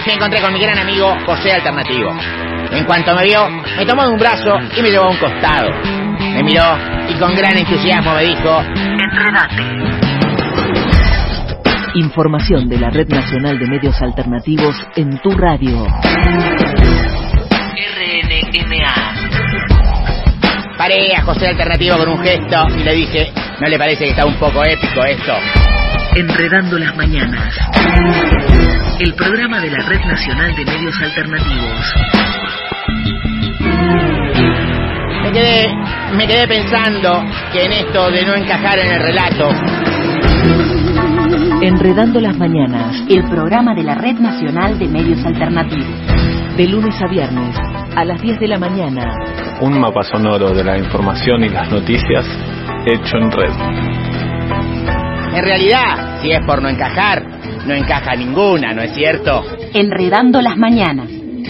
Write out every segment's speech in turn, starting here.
me encontré con mi gran amigo José Alternativo. En cuanto me vio, me tomó de un brazo y me llevó a un costado. Me miró y con gran entusiasmo me dijo: Enredate. Información de la Red Nacional de Medios Alternativos en tu radio. RNMA. Paré a José Alternativo con un gesto y le dije: ¿no le parece que está un poco épico esto? Enredando las mañanas. El programa de la Red Nacional de Medios Alternativos. Me quedé pensando que en esto de no encajar en el relato. Enredando las mañanas. El programa de la Red Nacional de Medios Alternativos. De lunes a viernes, a las 10 de la mañana. Un mapa sonoro de la información y las noticias hecho en red. En realidad, si es por no encajar, no encaja ninguna, ¿no es cierto? Enredando las mañanas.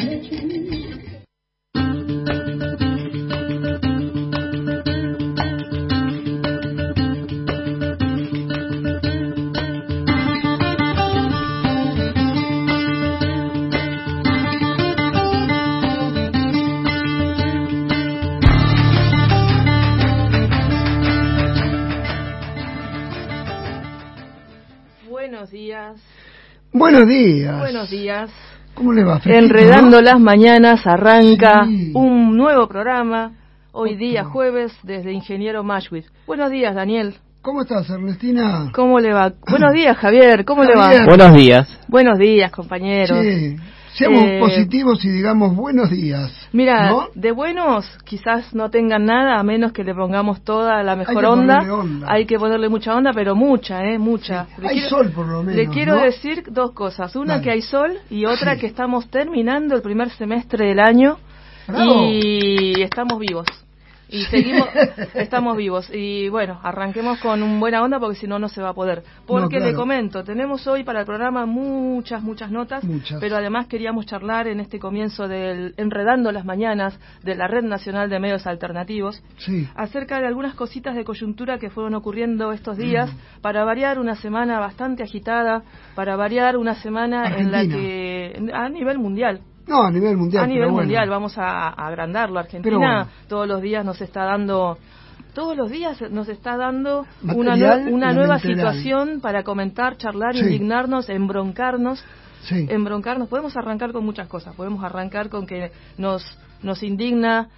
Buenos días. Buenos días. ¿Cómo le va, Fresquito, Enredando no? las mañanas arranca Sí. un nuevo programa, hoy día jueves, desde Ingeniero Mashwitz. Buenos días, Daniel. ¿Cómo estás, Ernestina? ¿Cómo le va? Buenos días, Javier. ¿Cómo le Javier. va? Buenos días. Buenos días, compañeros. Sí. Seamos positivos y digamos buenos días. Mira, ¿no? de buenos quizás no tengan nada, a menos que le pongamos toda la mejor onda. onda. Hay que ponerle mucha onda, pero mucha, mucha. Sí. Hay sol, por lo menos. Le quiero ¿no? decir dos cosas. Una, Dale. que hay sol, y otra, que estamos terminando el primer semestre del año. ¡Bravo! Y estamos vivos. Y seguimos, estamos vivos. Y bueno, arranquemos con un buena onda, porque si no, no se va a poder. Porque claro. le comento, tenemos hoy para el programa muchas notas, pero además queríamos charlar en este comienzo del Enredando las Mañanas de la Red Nacional de Medios Alternativos, sí, acerca de algunas cositas de coyuntura que fueron ocurriendo estos días, para variar una semana bastante agitada, para variar una semana Argentina. en la que, a nivel mundial, No, a nivel mundial. a nivel pero mundial, bueno. vamos a agrandarlo. Argentina Bueno. todos los días nos está dando Material una nueva elemental. situación para comentar, charlar, Sí. indignarnos, embroncarnos. Sí. Podemos arrancar con muchas cosas. Podemos arrancar con que nos indigna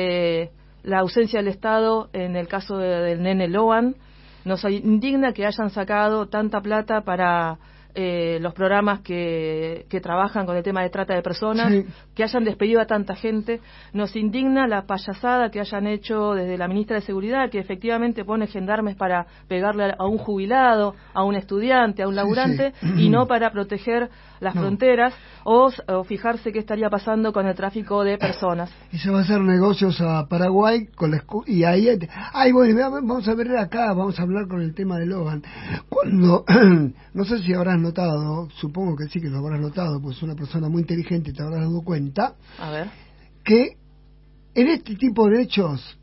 la ausencia del Estado en el caso del nene Loan. Nos indigna que hayan sacado tanta plata para los programas que trabajan con el tema de trata de personas, Sí. que hayan despedido a tanta gente. Nos indigna la payasada que hayan hecho desde la ministra de Seguridad, que efectivamente pone gendarmes para pegarle a un jubilado, a un estudiante, a un laburante, sí. y no para proteger las fronteras o fijarse qué estaría pasando con el tráfico de personas. Y se va a hacer negocios a Paraguay con y ahí bueno, vamos a ver acá, vamos a hablar con el tema de Logan. Cuando no sé si habrás notado, supongo que sí que lo habrás notado, pues una persona muy inteligente te habrás dado cuenta, A ver. que en este tipo de hechos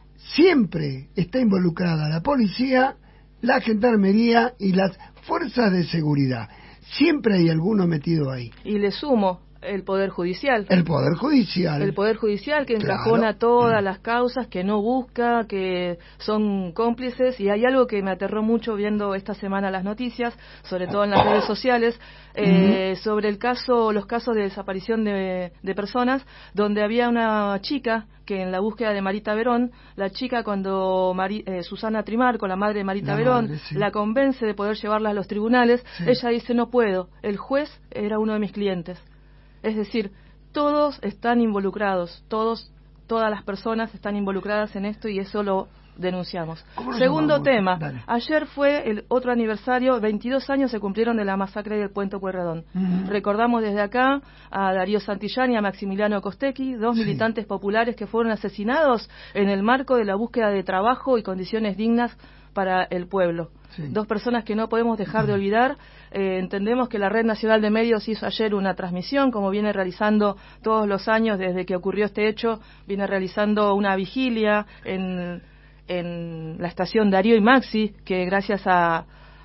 siempre está involucrada la policía, la gendarmería y las fuerzas de seguridad. Siempre hay alguno metido ahí. Y le sumo el Poder Judicial. El Poder Judicial. El Poder Judicial, que Claro. encajona todas las causas, que no busca, que son cómplices. Y hay algo que me aterró mucho viendo esta semana las noticias, sobre todo en las redes sociales, sobre los casos de desaparición de personas, donde había una chica que en la búsqueda de Marita Verón, la chica cuando Susana Trimarco, la madre de Marita Verón, madre, sí. la convence de poder llevarla a los tribunales, Sí. ella dice: no puedo, el juez era uno de mis clientes. Es decir, todos están involucrados, todas las personas están involucradas en esto, y eso lo denunciamos. ¿Cómo lo Segundo llamamos? tema, Dale. ayer fue el otro aniversario, 22 años se cumplieron de la masacre del Puente Pueyrredón. Recordamos desde acá a Darío Santillán y a Maximiliano Costecchi, dos Sí. militantes populares que fueron asesinados en el marco de la búsqueda de trabajo y condiciones dignas para el pueblo. Sí. Dos personas que no podemos dejar de olvidar. Entendemos que la Red Nacional de Medios hizo ayer una transmisión, como viene realizando todos los años desde que ocurrió este hecho, viene realizando una vigilia en la estación Darío y Maxi, que gracias a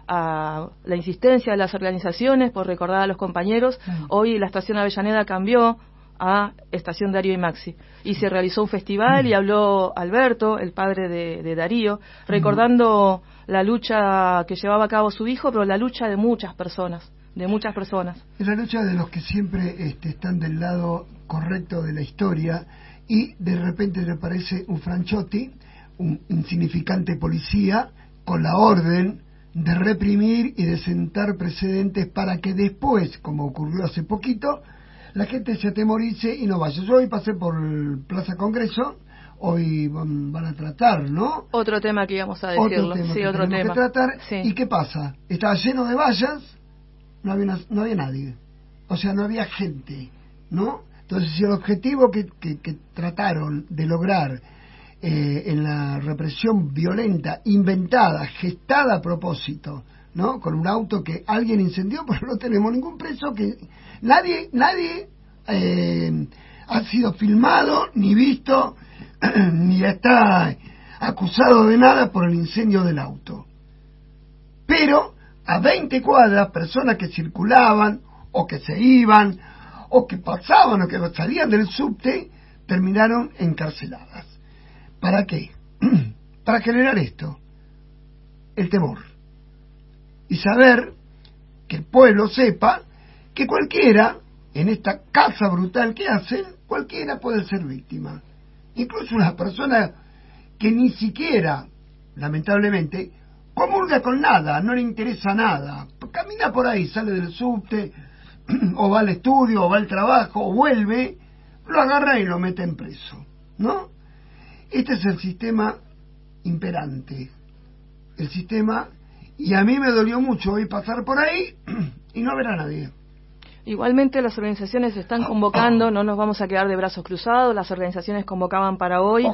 a la insistencia de las organizaciones por recordar a los compañeros, hoy la estación Avellaneda cambió a Estación Darío y Maxi, y se realizó un festival y habló Alberto, el padre de Darío, recordando la lucha que llevaba a cabo su hijo, pero la lucha de muchas personas. Es la lucha de los que siempre están del lado correcto de la historia, y de repente le aparece un Franchotti, un insignificante policía, con la orden de reprimir y de sentar precedentes para que después, como ocurrió hace poquito, la gente se atemorice y no vaya. Yo hoy pasé por Plaza Congreso, hoy van a tratar, ¿no? Otro tema que íbamos a decirlo. Otro tema que tratar. Sí. ¿Y qué pasa? Estaba lleno de vallas, no había nadie. O sea, no había gente, ¿no? Entonces, si el objetivo que trataron de lograr en la represión violenta, inventada, gestada a propósito, ¿no? Con un auto que alguien incendió, pero no tenemos ningún preso, que nadie ha sido filmado, ni visto, ni está acusado de nada por el incendio del auto. Pero a 20 cuadras, personas que circulaban, o que se iban, o que pasaban, o que salían del subte, terminaron encarceladas. ¿Para qué? Para generar esto, el temor. Y saber, que el pueblo sepa, que cualquiera, en esta caza brutal que hacen, cualquiera puede ser víctima. Incluso una persona que ni siquiera, lamentablemente, comulga con nada, no le interesa nada. Camina por ahí, sale del subte, o va al estudio, o va al trabajo, o vuelve, lo agarra y lo meten preso, ¿no? Este es el sistema imperante. El sistema... Y a mí me dolió mucho hoy pasar por ahí y no ver a nadie. Igualmente las organizaciones están convocando, no nos vamos a quedar de brazos cruzados, las organizaciones convocaban para hoy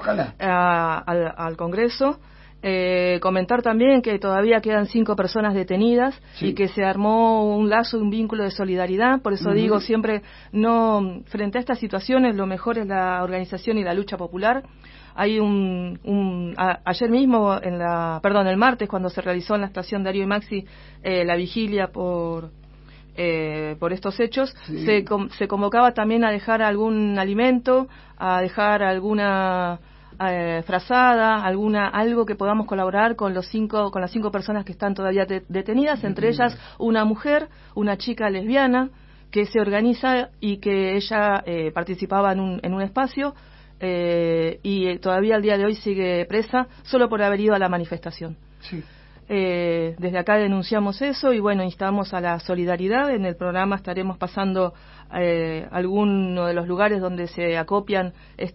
al Congreso. Comentar también que todavía quedan 5 personas detenidas, sí, y que se armó un lazo, un vínculo de solidaridad. Por eso digo siempre, no, frente a estas situaciones lo mejor es la organización y la lucha popular. Hay ayer mismo, el martes, cuando se realizó en la estación Darío y Maxi la vigilia por estos hechos, sí, se convocaba también a dejar algún alimento, a dejar alguna frazada, algo que podamos colaborar con las 5 personas que están todavía detenidas, entre ellas una mujer, una chica lesbiana que se organiza y que ella participaba en un espacio y todavía al día de hoy sigue presa solo por haber ido a la manifestación. Sí. Desde acá denunciamos eso y bueno, instamos a la solidaridad. En el programa estaremos pasando algunos de los lugares donde se acopian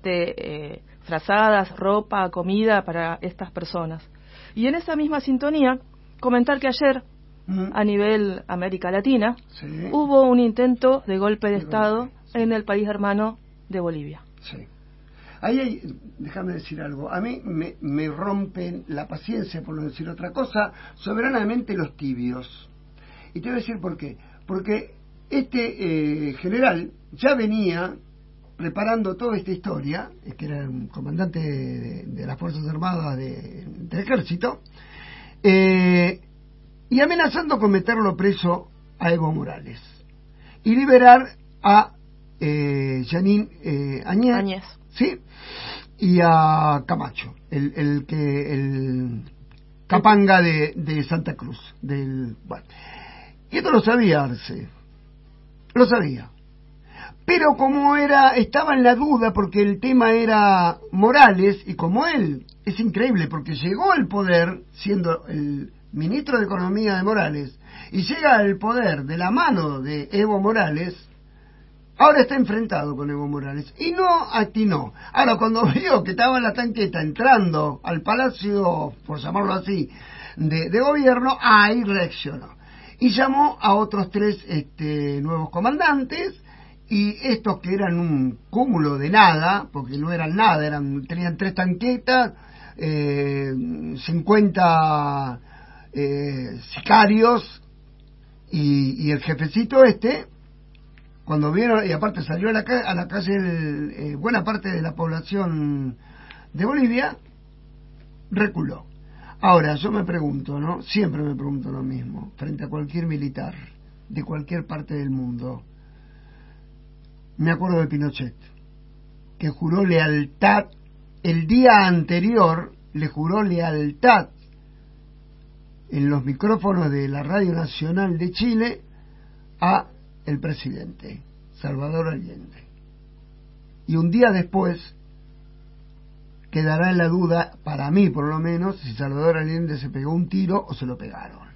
frazadas, ropa, comida para estas personas. Y en esa misma sintonía, comentar que ayer, a nivel América Latina, sí, hubo un intento de golpe de Estado en el país hermano de Bolivia. Sí. Ahí déjame decir algo, a mí me rompen la paciencia, por no decir otra cosa, soberanamente los tibios. Y te voy a decir por qué. Porque general ya venía preparando toda esta historia, que era un comandante de las Fuerzas Armadas del Ejército, y amenazando con meterlo preso a Evo Morales y liberar a Janine Áñez, ¿sí? Y a Camacho, el capanga de Santa Cruz. Y esto lo sabía Arce, lo sabía. Pero como estaba en la duda porque el tema era Morales, y como él, es increíble porque llegó al poder siendo el ministro de Economía de Morales, y llega al poder de la mano de Evo Morales, ahora está enfrentado con Evo Morales, y no atinó. Ahora, cuando vio que estaba en la tanqueta entrando al palacio, por llamarlo así, de gobierno, ahí reaccionó. Y llamó a otros 3 nuevos comandantes, y estos que eran un cúmulo de nada, porque no eran nada, tenían 3 tanquetas, 50 sicarios, y el jefecito cuando vieron, y aparte salió a la calle buena parte de la población de Bolivia, reculó. Ahora, yo me pregunto, ¿no? Siempre me pregunto lo mismo, frente a cualquier militar de cualquier parte del mundo. Me acuerdo de Pinochet, que juró lealtad, el día anterior le juró lealtad en los micrófonos de la Radio Nacional de Chile a el presidente, Salvador Allende. Y un día después quedará en la duda, para mí por lo menos, si Salvador Allende se pegó un tiro o se lo pegaron.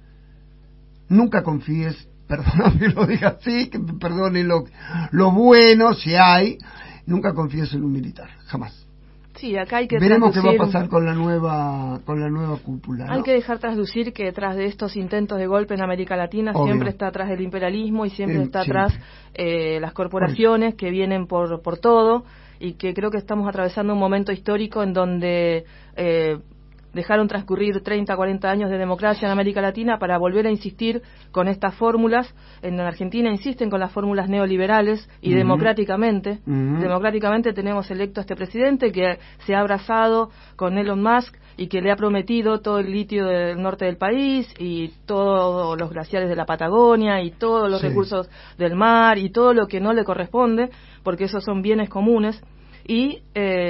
Nunca confíes, perdóname que lo diga así, que me perdone lo bueno, si hay, nunca confíes en un militar, jamás. Sí, acá hay que veremos qué va a pasar con la nueva cúpula, ¿no? Hay que dejar traslucir que detrás de estos intentos de golpe en América Latina siempre está atrás el imperialismo y siempre está atrás las corporaciones que vienen por todo, y que creo que estamos atravesando un momento histórico en donde dejaron transcurrir 30, 40 años de democracia en América Latina para volver a insistir con estas fórmulas. En Argentina insisten con las fórmulas neoliberales y democráticamente tenemos electo a este presidente que se ha abrazado con Elon Musk y que le ha prometido todo el litio del norte del país y todos los glaciares de la Patagonia y todos los recursos del mar y todo lo que no le corresponde, porque esos son bienes comunes. Y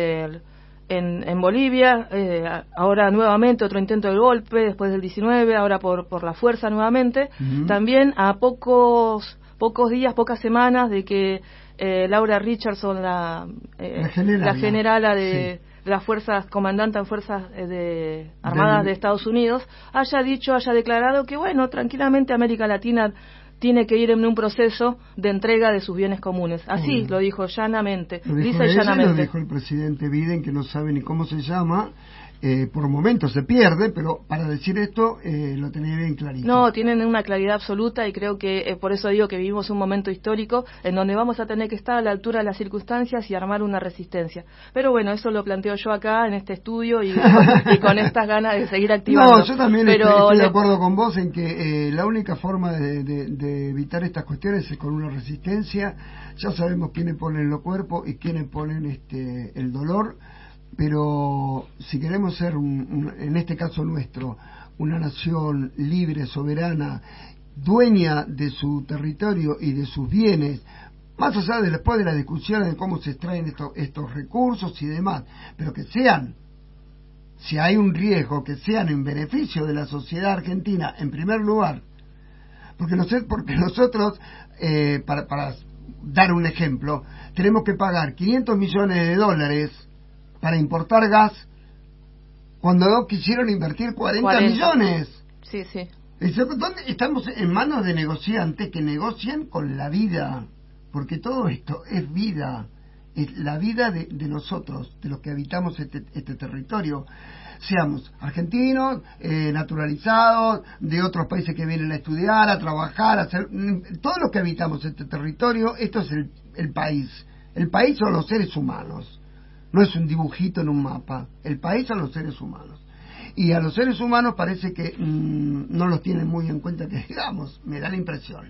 en Bolivia, ahora nuevamente otro intento de golpe, después del 19, ahora por la fuerza nuevamente, también a pocos días, pocas semanas de que Laura Richardson, la generala de las fuerzas, comandante en fuerzas armadas de Estados Unidos, haya declarado que, bueno, tranquilamente América Latina tiene que ir en un proceso de entrega de sus bienes comunes. Así lo dijo llanamente. Lo dijo el presidente Biden, que no sabe ni cómo se llama. Por momentos se pierde, pero para decir esto lo tenía bien clarito. No, tienen una claridad absoluta y creo que por eso digo que vivimos un momento histórico en donde vamos a tener que estar a la altura de las circunstancias y armar una resistencia. Pero bueno, eso lo planteo yo acá en este estudio y con estas ganas de seguir activando. No, yo también estoy de acuerdo con vos en que la única forma de evitar estas cuestiones es con una resistencia. Ya sabemos quiénes ponen los cuerpos y quiénes ponen el dolor. Pero si queremos ser, en este caso nuestro, una nación libre, soberana, dueña de su territorio y de sus bienes, más allá de después de la discusión de cómo se extraen estos recursos y demás, pero que sean, si hay un riesgo, que sean en beneficio de la sociedad argentina en primer lugar, porque nosotros, para dar un ejemplo, tenemos que pagar $500 millones para importar gas cuando quisieron invertir 40 millones. Sí, sí. ¿Dónde estamos en manos de negociantes que negocian con la vida? Porque todo esto es vida, es la vida de nosotros, de los que habitamos este territorio. Seamos argentinos, naturalizados, de otros países que vienen a estudiar, a trabajar, a hacer... Todos los que habitamos este territorio, esto es el país. El país son los seres humanos. No es un dibujito en un mapa. El país son los seres humanos. Y a los seres humanos parece que no los tienen muy en cuenta, que digamos, me da la impresión.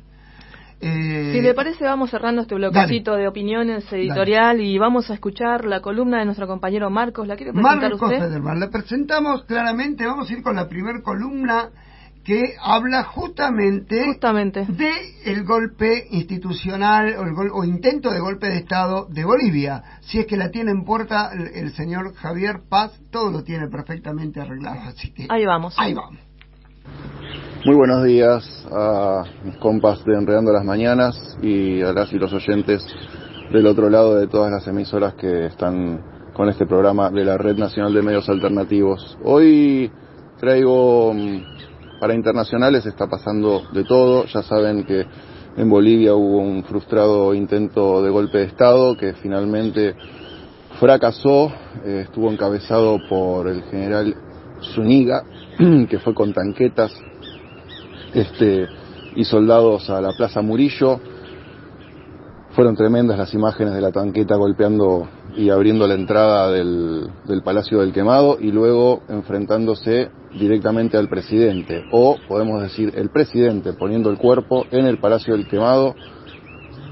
Si le parece, vamos cerrando este bloquecito de opiniones editorial y vamos a escuchar la columna de nuestro compañero Marcos. ¿La quiere presentar usted? Marcos Federman. La presentamos claramente. Vamos a ir con la primer columna que habla justamente de el golpe institucional o intento de golpe de Estado de Bolivia. Si es que la tiene en puerta el señor Javier Paz, todo lo tiene perfectamente arreglado. Así que ahí vamos. Muy buenos días a mis compas de Enredando las Mañanas y a las y los oyentes del otro lado de todas las emisoras que están con este programa de la Red Nacional de Medios Alternativos. Hoy traigo... Para internacionales está pasando de todo. Ya saben que en Bolivia hubo un frustrado intento de golpe de Estado que finalmente fracasó. Estuvo encabezado por el general Zúñiga, que fue con tanquetas y soldados a la Plaza Murillo. Fueron tremendas las imágenes de la tanqueta golpeando y abriendo la entrada del Palacio del Quemado y luego enfrentándose directamente al presidente, o podemos decir el presidente poniendo el cuerpo en el Palacio del Quemado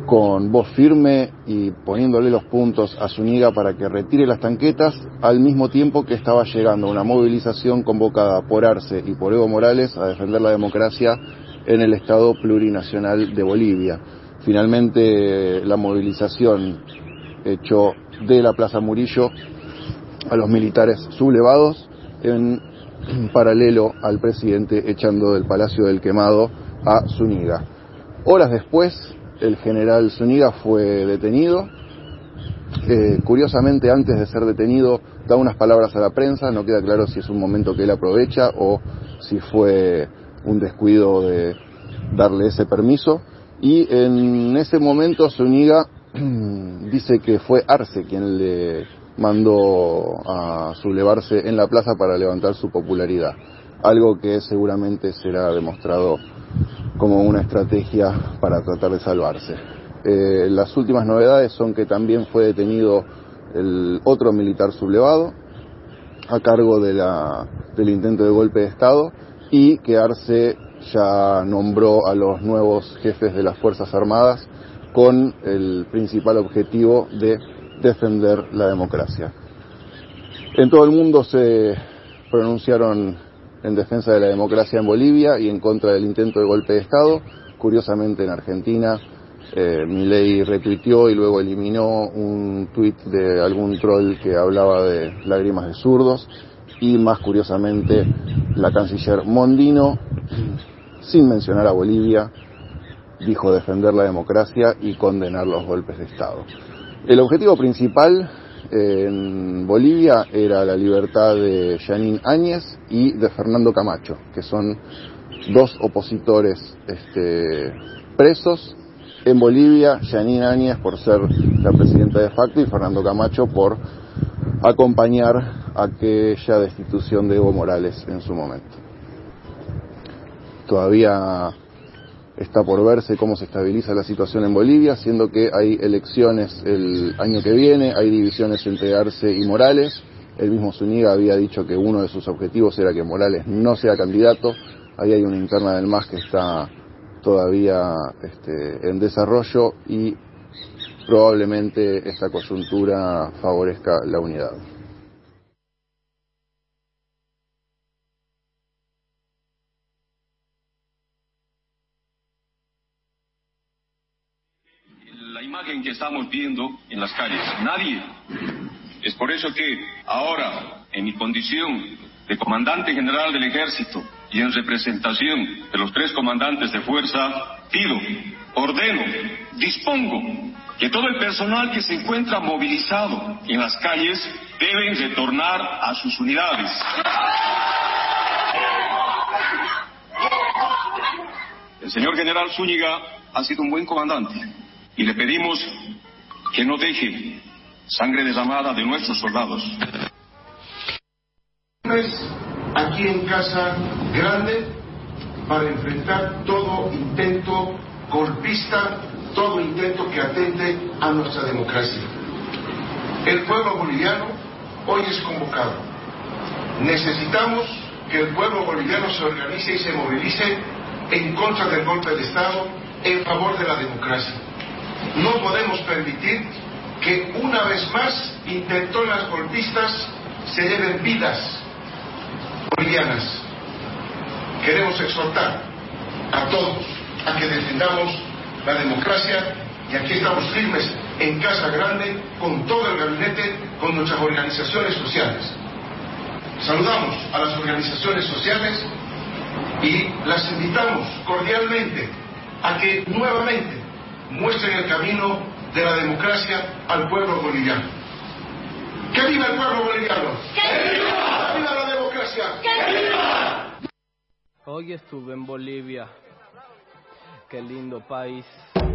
con voz firme y poniéndole los puntos a Zúñiga para que retire las tanquetas, al mismo tiempo que estaba llegando una movilización convocada por Arce y por Evo Morales a defender la democracia en el Estado plurinacional de Bolivia. Finalmente la movilización echó de la Plaza Murillo a los militares sublevados, en paralelo al presidente echando del Palacio del Quemado a Zúñiga. Horas después, el general Zúñiga fue detenido. Curiosamente, antes de ser detenido, da unas palabras a la prensa. No queda claro si es un momento que él aprovecha o si fue un descuido de darle ese permiso. Y en ese momento Zúñiga dice que fue Arce quien le mandó a sublevarse en la plaza para levantar su popularidad, algo que seguramente será demostrado como una estrategia para tratar de salvarse. Las últimas novedades son que también fue detenido el otro militar sublevado a cargo del intento de golpe de Estado, y que Arce ya nombró a los nuevos jefes de las Fuerzas Armadas con el principal objetivo de defender la democracia. En todo el mundo se pronunciaron en defensa de la democracia en Bolivia y en contra del intento de golpe de Estado. Curiosamente, en Argentina, Milei retuiteó y luego eliminó un tuit de algún troll que hablaba de lágrimas de zurdos, y más curiosamente la canciller Mondino, sin mencionar a Bolivia, dijo defender la democracia y condenar los golpes de Estado. El objetivo principal en Bolivia era la libertad de Jeanine Áñez y de Fernando Camacho, que son dos opositores presos en Bolivia. Jeanine Áñez por ser la presidenta de facto y Fernando Camacho por acompañar aquella destitución de Evo Morales en su momento. Todavía está por verse cómo se estabiliza la situación en Bolivia, siendo que hay elecciones el año que viene, hay divisiones entre Arce y Morales. El mismo Zúñiga había dicho que uno de sus objetivos era que Morales no sea candidato. Ahí hay una interna del MAS que está todavía en desarrollo, y probablemente esta coyuntura favorezca la unidad. Que estamos viendo en las calles, nadie. Es por eso que ahora, en mi condición de comandante general del ejército y en representación de los 3 comandantes de fuerza, pido, ordeno, dispongo que todo el personal que se encuentra movilizado en las calles deben retornar a sus unidades. El señor general Zúñiga ha sido un buen comandante, y le pedimos que no deje sangre derramada de nuestros soldados. Aquí en Casa Grande, para enfrentar todo intento golpista, todo intento que atente a nuestra democracia. El pueblo boliviano hoy es convocado. Necesitamos que el pueblo boliviano se organice y se movilice en contra del golpe de Estado, en favor de la democracia. No podemos permitir que una vez más intentonas golpistas se lleven vidas bolivianas. Queremos exhortar a todos a que defendamos la democracia, y aquí estamos firmes en Casa Grande con todo el gabinete, con nuestras organizaciones sociales. Saludamos a las organizaciones sociales y las invitamos cordialmente a que nuevamente muestren el camino de la democracia al pueblo boliviano. ¡Que viva el pueblo boliviano! ¡Que viva! ¡Que viva la democracia! ¡Que viva! Hoy estuve en Bolivia. Qué lindo país.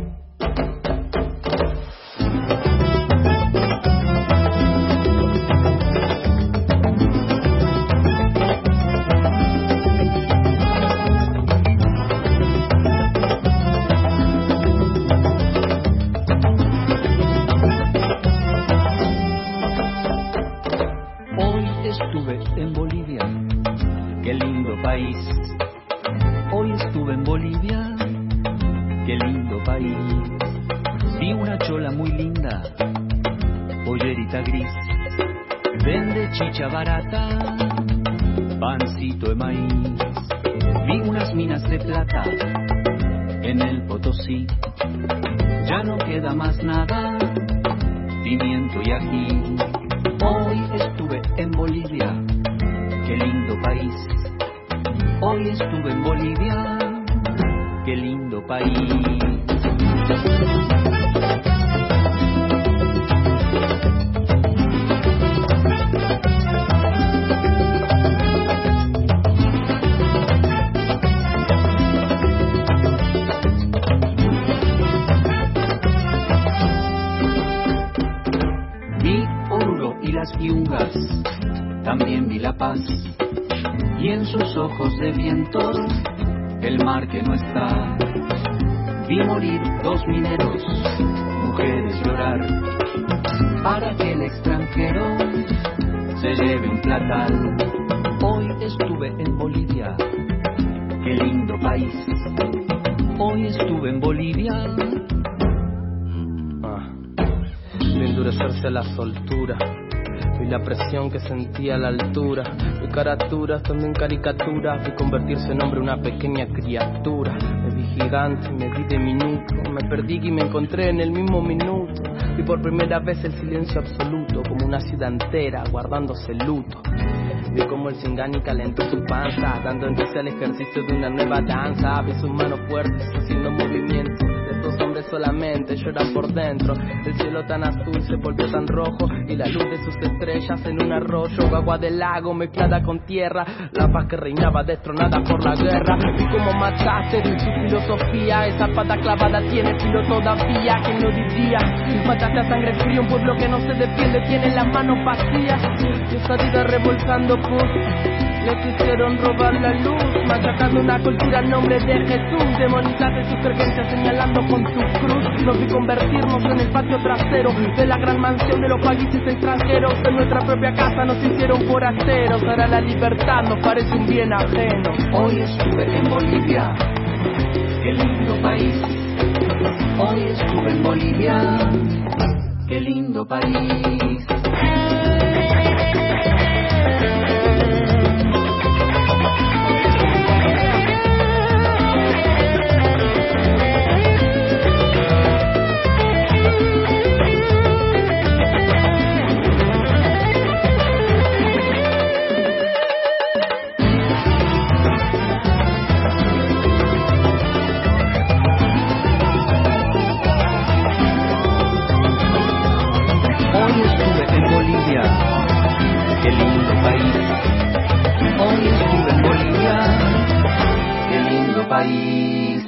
En Bolivia, qué lindo país. Hoy estuve en Bolivia, qué lindo país. Vi una chola muy linda, pollerita gris, vende chicha barata, pancito de maíz. Vi unas minas de plata en el Potosí, ya no queda más nada, pimiento y ají. Hoy estuve en Bolivia, qué lindo país. Hoy estuve en Bolivia, qué lindo país. Vi Oruro y las Yungas, también vi La Paz, y en sus ojos de viento el mar que no está. Vi morir 2 mineros, mujeres llorar, para que el extranjero se lleve un platal. Hoy estuve en Bolivia, qué lindo país. Hoy estuve en Bolivia. De endurecerse a la soltura, vi la presión que sentía a la altura. Vi caraturas, también caricaturas. Vi convertirse en hombre una pequeña criatura. Me vi gigante, me vi diminuto. Me perdí y me encontré en el mismo minuto. Vi por primera vez el silencio absoluto, como una ciudad entera guardándose luto. Vi como el Singani calentó su panza, dando entonces al ejercicio de una nueva danza. Vi sus manos fuertes haciendo movimientos. Estos hombres solamente lloran por dentro. El cielo tan azul se volvió tan rojo, y la luz de sus estrellas en un arroyo, agua del lago mezclada con tierra, la paz que reinaba destronada por la guerra. Vi cómo mataste su filosofía, esa pata clavada tiene filo todavía. ¿Quién lo diría? Mataste a sangre fría un pueblo que no se defiende, tiene las manos vacías. Y esa vida revolcando pus, le quisieron robar la luz, machacando una cultura en nombre de Jesús. Demonizaste sus creencias señalando con tu cruz. Nos vi convertirnos en el patio trasero de la gran mansión de los países extranjeros. En nuestra propia casa nos hicieron forasteros. Ahora la libertad nos parece un bien ajeno. Hoy estuve en Bolivia, qué lindo país. Hoy estuve en Bolivia, qué lindo país. Qué lindo país. Hoy estuve en Bolivia, qué lindo país.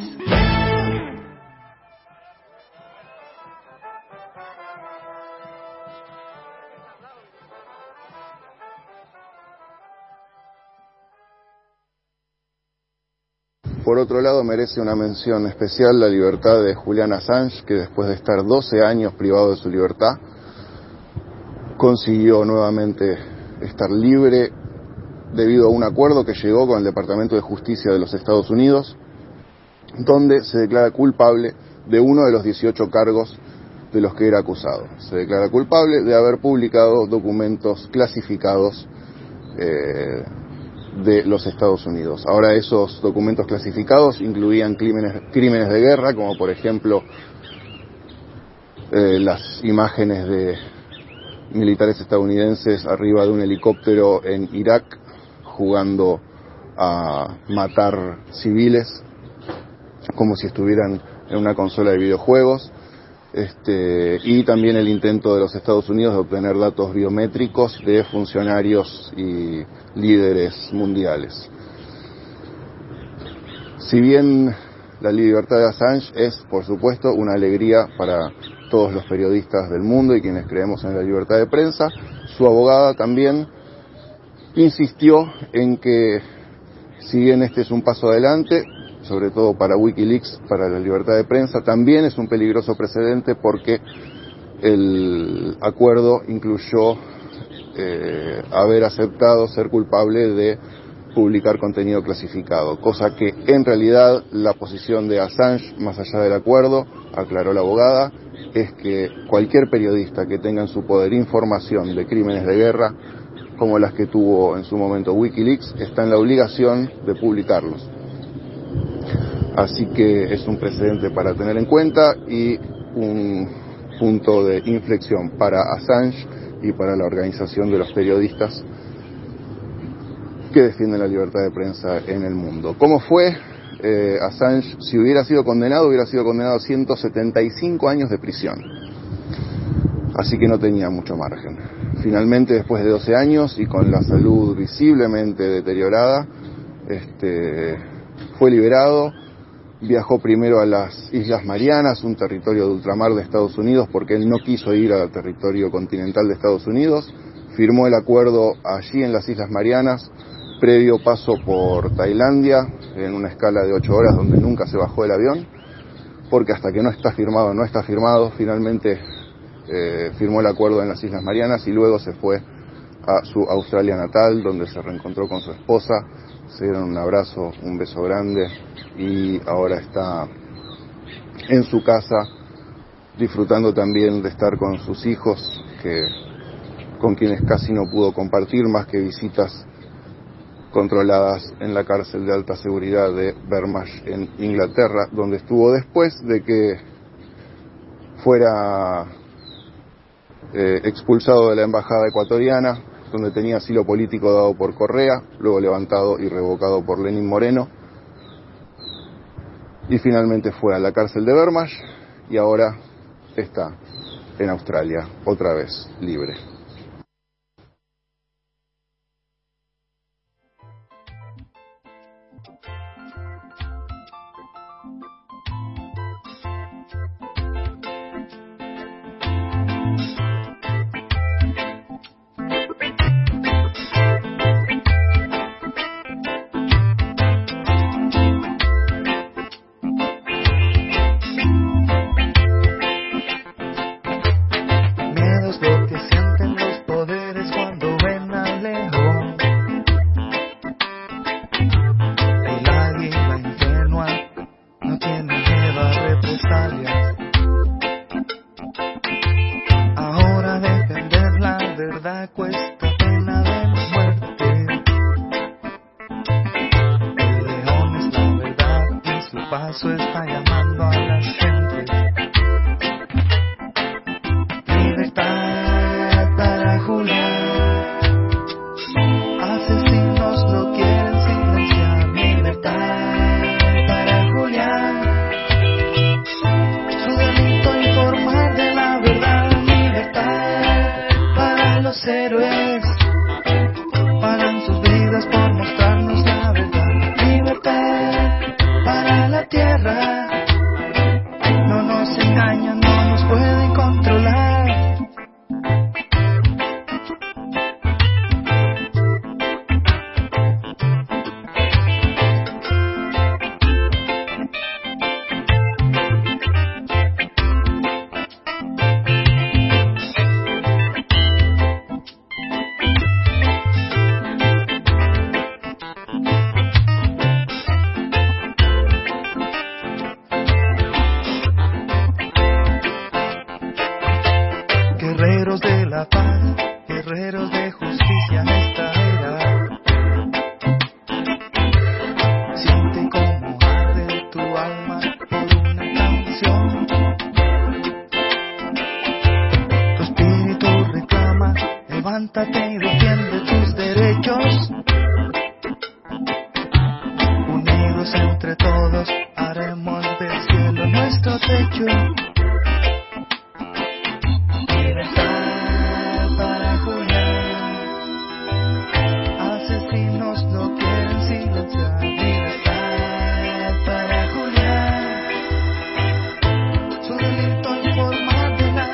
Por otro lado, merece una mención especial la libertad de Julian Assange, que después de estar 12 años privado de su libertad, consiguió nuevamente estar libre debido a un acuerdo que llegó con el Departamento de Justicia de los Estados Unidos, donde se declara culpable de uno de los 18 cargos de los que era acusado. Se declara culpable de haber publicado documentos clasificados de los Estados Unidos. Ahora, esos documentos clasificados incluían crímenes de guerra, como por ejemplo las imágenes de militares estadounidenses arriba de un helicóptero en Irak jugando a matar civiles como si estuvieran en una consola de videojuegos, y también el intento de los Estados Unidos de obtener datos biométricos de funcionarios y líderes mundiales. Si bien la libertad de Assange es, por supuesto, una alegría para todos los periodistas del mundo y quienes creemos en la libertad de prensa, su abogada también insistió en que, si bien este es un paso adelante, sobre todo para Wikileaks, para la libertad de prensa, también es un peligroso precedente porque el acuerdo incluyó haber aceptado ser culpable de publicar contenido clasificado, cosa que en realidad la posición de Assange, más allá del acuerdo, aclaró la abogada, es que cualquier periodista que tenga en su poder información de crímenes de guerra, como las que tuvo en su momento Wikileaks, está en la obligación de publicarlos. Así que es un precedente para tener en cuenta y un punto de inflexión para Assange y para la organización de los periodistas que defienden la libertad de prensa en el mundo. ¿Cómo fue? Assange, si hubiera sido condenado a 175 años de prisión. Así que no tenía mucho margen. Finalmente, después de 12 años y con la salud visiblemente deteriorada, fue liberado. Viajó primero a las Islas Marianas, un territorio de ultramar de Estados Unidos, porque él no quiso ir al territorio continental de Estados Unidos. Firmó el acuerdo allí en las Islas Marianas, previo paso por Tailandia, en una escala de 8 horas donde nunca se bajó del avión, porque hasta que no está firmado, finalmente firmó el acuerdo en las Islas Marianas y luego se fue a su Australia natal, donde se reencontró con su esposa, se dieron un abrazo, un beso grande y ahora está en su casa disfrutando también de estar con sus hijos, con quienes casi no pudo compartir más que visitas controladas en la cárcel de alta seguridad de Belmarsh en Inglaterra, donde estuvo después de que fuera expulsado de la embajada ecuatoriana, donde tenía asilo político dado por Correa, luego levantado y revocado por Lenín Moreno, y finalmente fue a la cárcel de Belmarsh y ahora está en Australia, otra vez libre.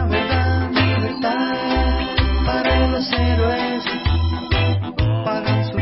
Para los héroes, para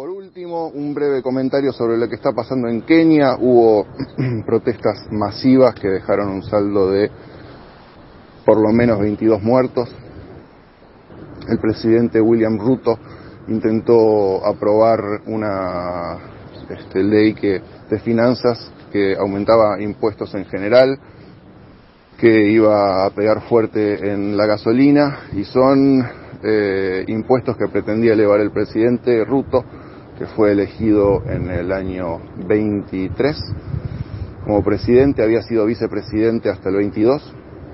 Por último, un breve comentario sobre lo que está pasando en Kenia. Hubo protestas masivas que dejaron un saldo de por lo menos 22 muertos. El presidente William Ruto intentó aprobar una ley de finanzas que aumentaba impuestos en general, que iba a pegar fuerte en la gasolina, y son impuestos que pretendía elevar el presidente Ruto, que fue elegido en el año 23 como presidente, había sido vicepresidente hasta el 22.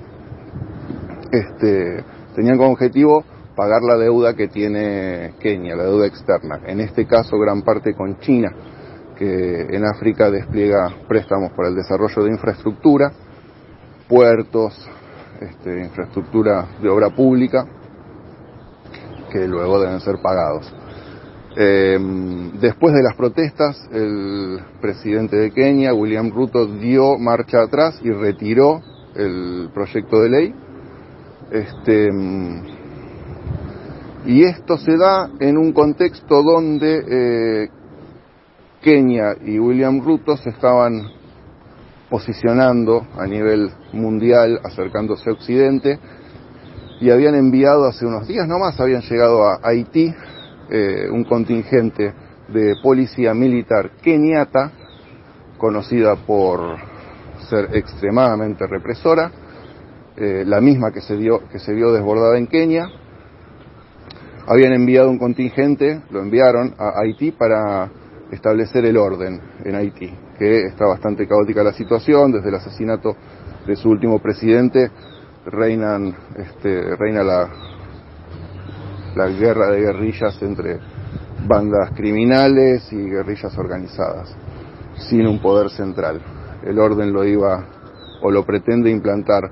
Tenían como objetivo pagar la deuda que tiene Kenia, la deuda externa, en este caso gran parte con China, que en África despliega préstamos para el desarrollo de infraestructura, puertos, infraestructura de obra pública, que luego deben ser pagados. Después de las protestas, el presidente de Kenia, William Ruto, dio marcha atrás y retiró el proyecto de ley. Y esto se da en un contexto donde Kenia y William Ruto se estaban posicionando a nivel mundial, acercándose a Occidente, y habían enviado hace unos días nomás, habían llegado a Haití un contingente de policía militar keniata, conocida por ser extremadamente represora, la misma que se vio desbordada en Kenia. Habían enviado un contingente, lo enviaron a Haití para establecer el orden en Haití, que está bastante caótica la situación. Desde el asesinato de su último presidente reina la guerra de guerrillas entre bandas criminales y guerrillas organizadas, sin un poder central. El orden lo pretende implantar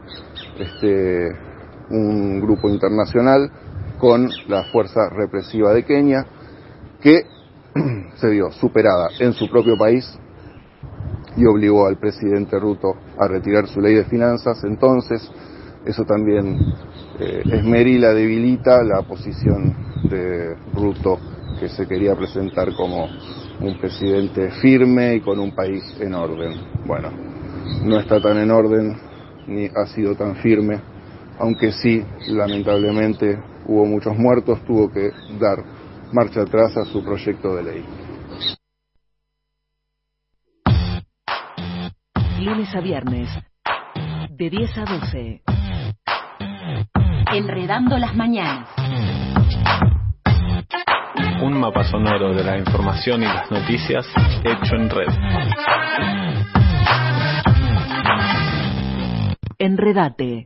un grupo internacional con la fuerza represiva de Kenia, que se vio superada en su propio país y obligó al presidente Ruto a retirar su ley de finanzas. Entonces, eso también esmerila, debilita la posición de Ruto, que se quería presentar como un presidente firme y con un país en orden. Bueno, no está tan en orden, ni ha sido tan firme, aunque sí, lamentablemente, hubo muchos muertos, tuvo que dar marcha atrás a su proyecto de ley. Lunes a viernes, de 10 a 12. Enredando las mañanas. Un mapa sonoro de la información y las noticias hecho en red. Enredate.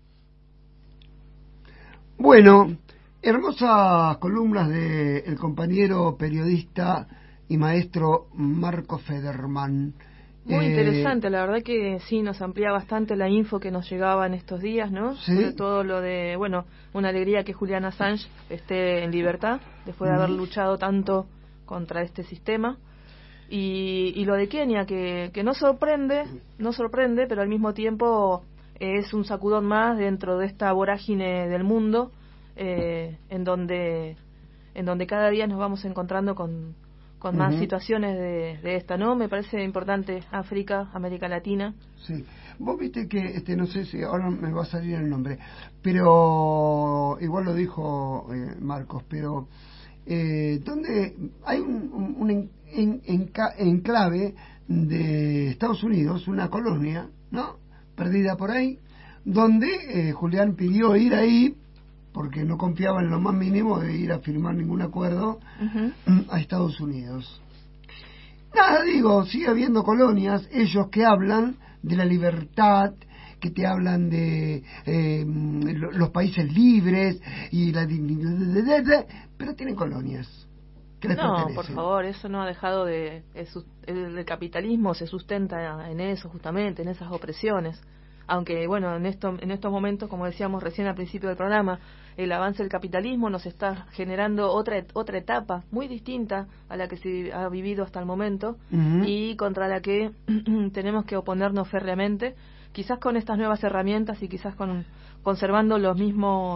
Bueno, hermosas columnas del compañero periodista y maestro Marco Federman. Muy interesante, la verdad que sí, nos amplía bastante la info que nos llegaba en estos días, ¿no? ¿Sí? Sobre todo lo de, una alegría que Julian Assange esté en libertad, después de haber luchado tanto contra este sistema. Y lo de Kenia, que no sorprende, pero al mismo tiempo es un sacudón más dentro de esta vorágine del mundo, en donde cada día nos vamos encontrando con más situaciones de esta, ¿no? Me parece importante África, América Latina. Sí. Vos viste que, no sé si ahora me va a salir el nombre, pero igual lo dijo Marcos, pero donde hay un enclave de Estados Unidos, una colonia, ¿no? Perdida por ahí, donde Julián pidió ir ahí porque no confiaba en lo más mínimo de ir a firmar ningún acuerdo a Estados Unidos. Nada, digo, sigue habiendo colonias, ellos que hablan de la libertad, que te hablan de los países libres y la dignidad, pero tienen colonias. No, por favor, eso no ha dejado el capitalismo se sustenta en eso, justamente, en esas opresiones. Aunque, en estos momentos, como decíamos recién al principio del programa, el avance del capitalismo nos está generando otra etapa muy distinta a la que se ha vivido hasta el momento y contra la que tenemos que oponernos férreamente, quizás con estas nuevas herramientas y quizás conservando los mismos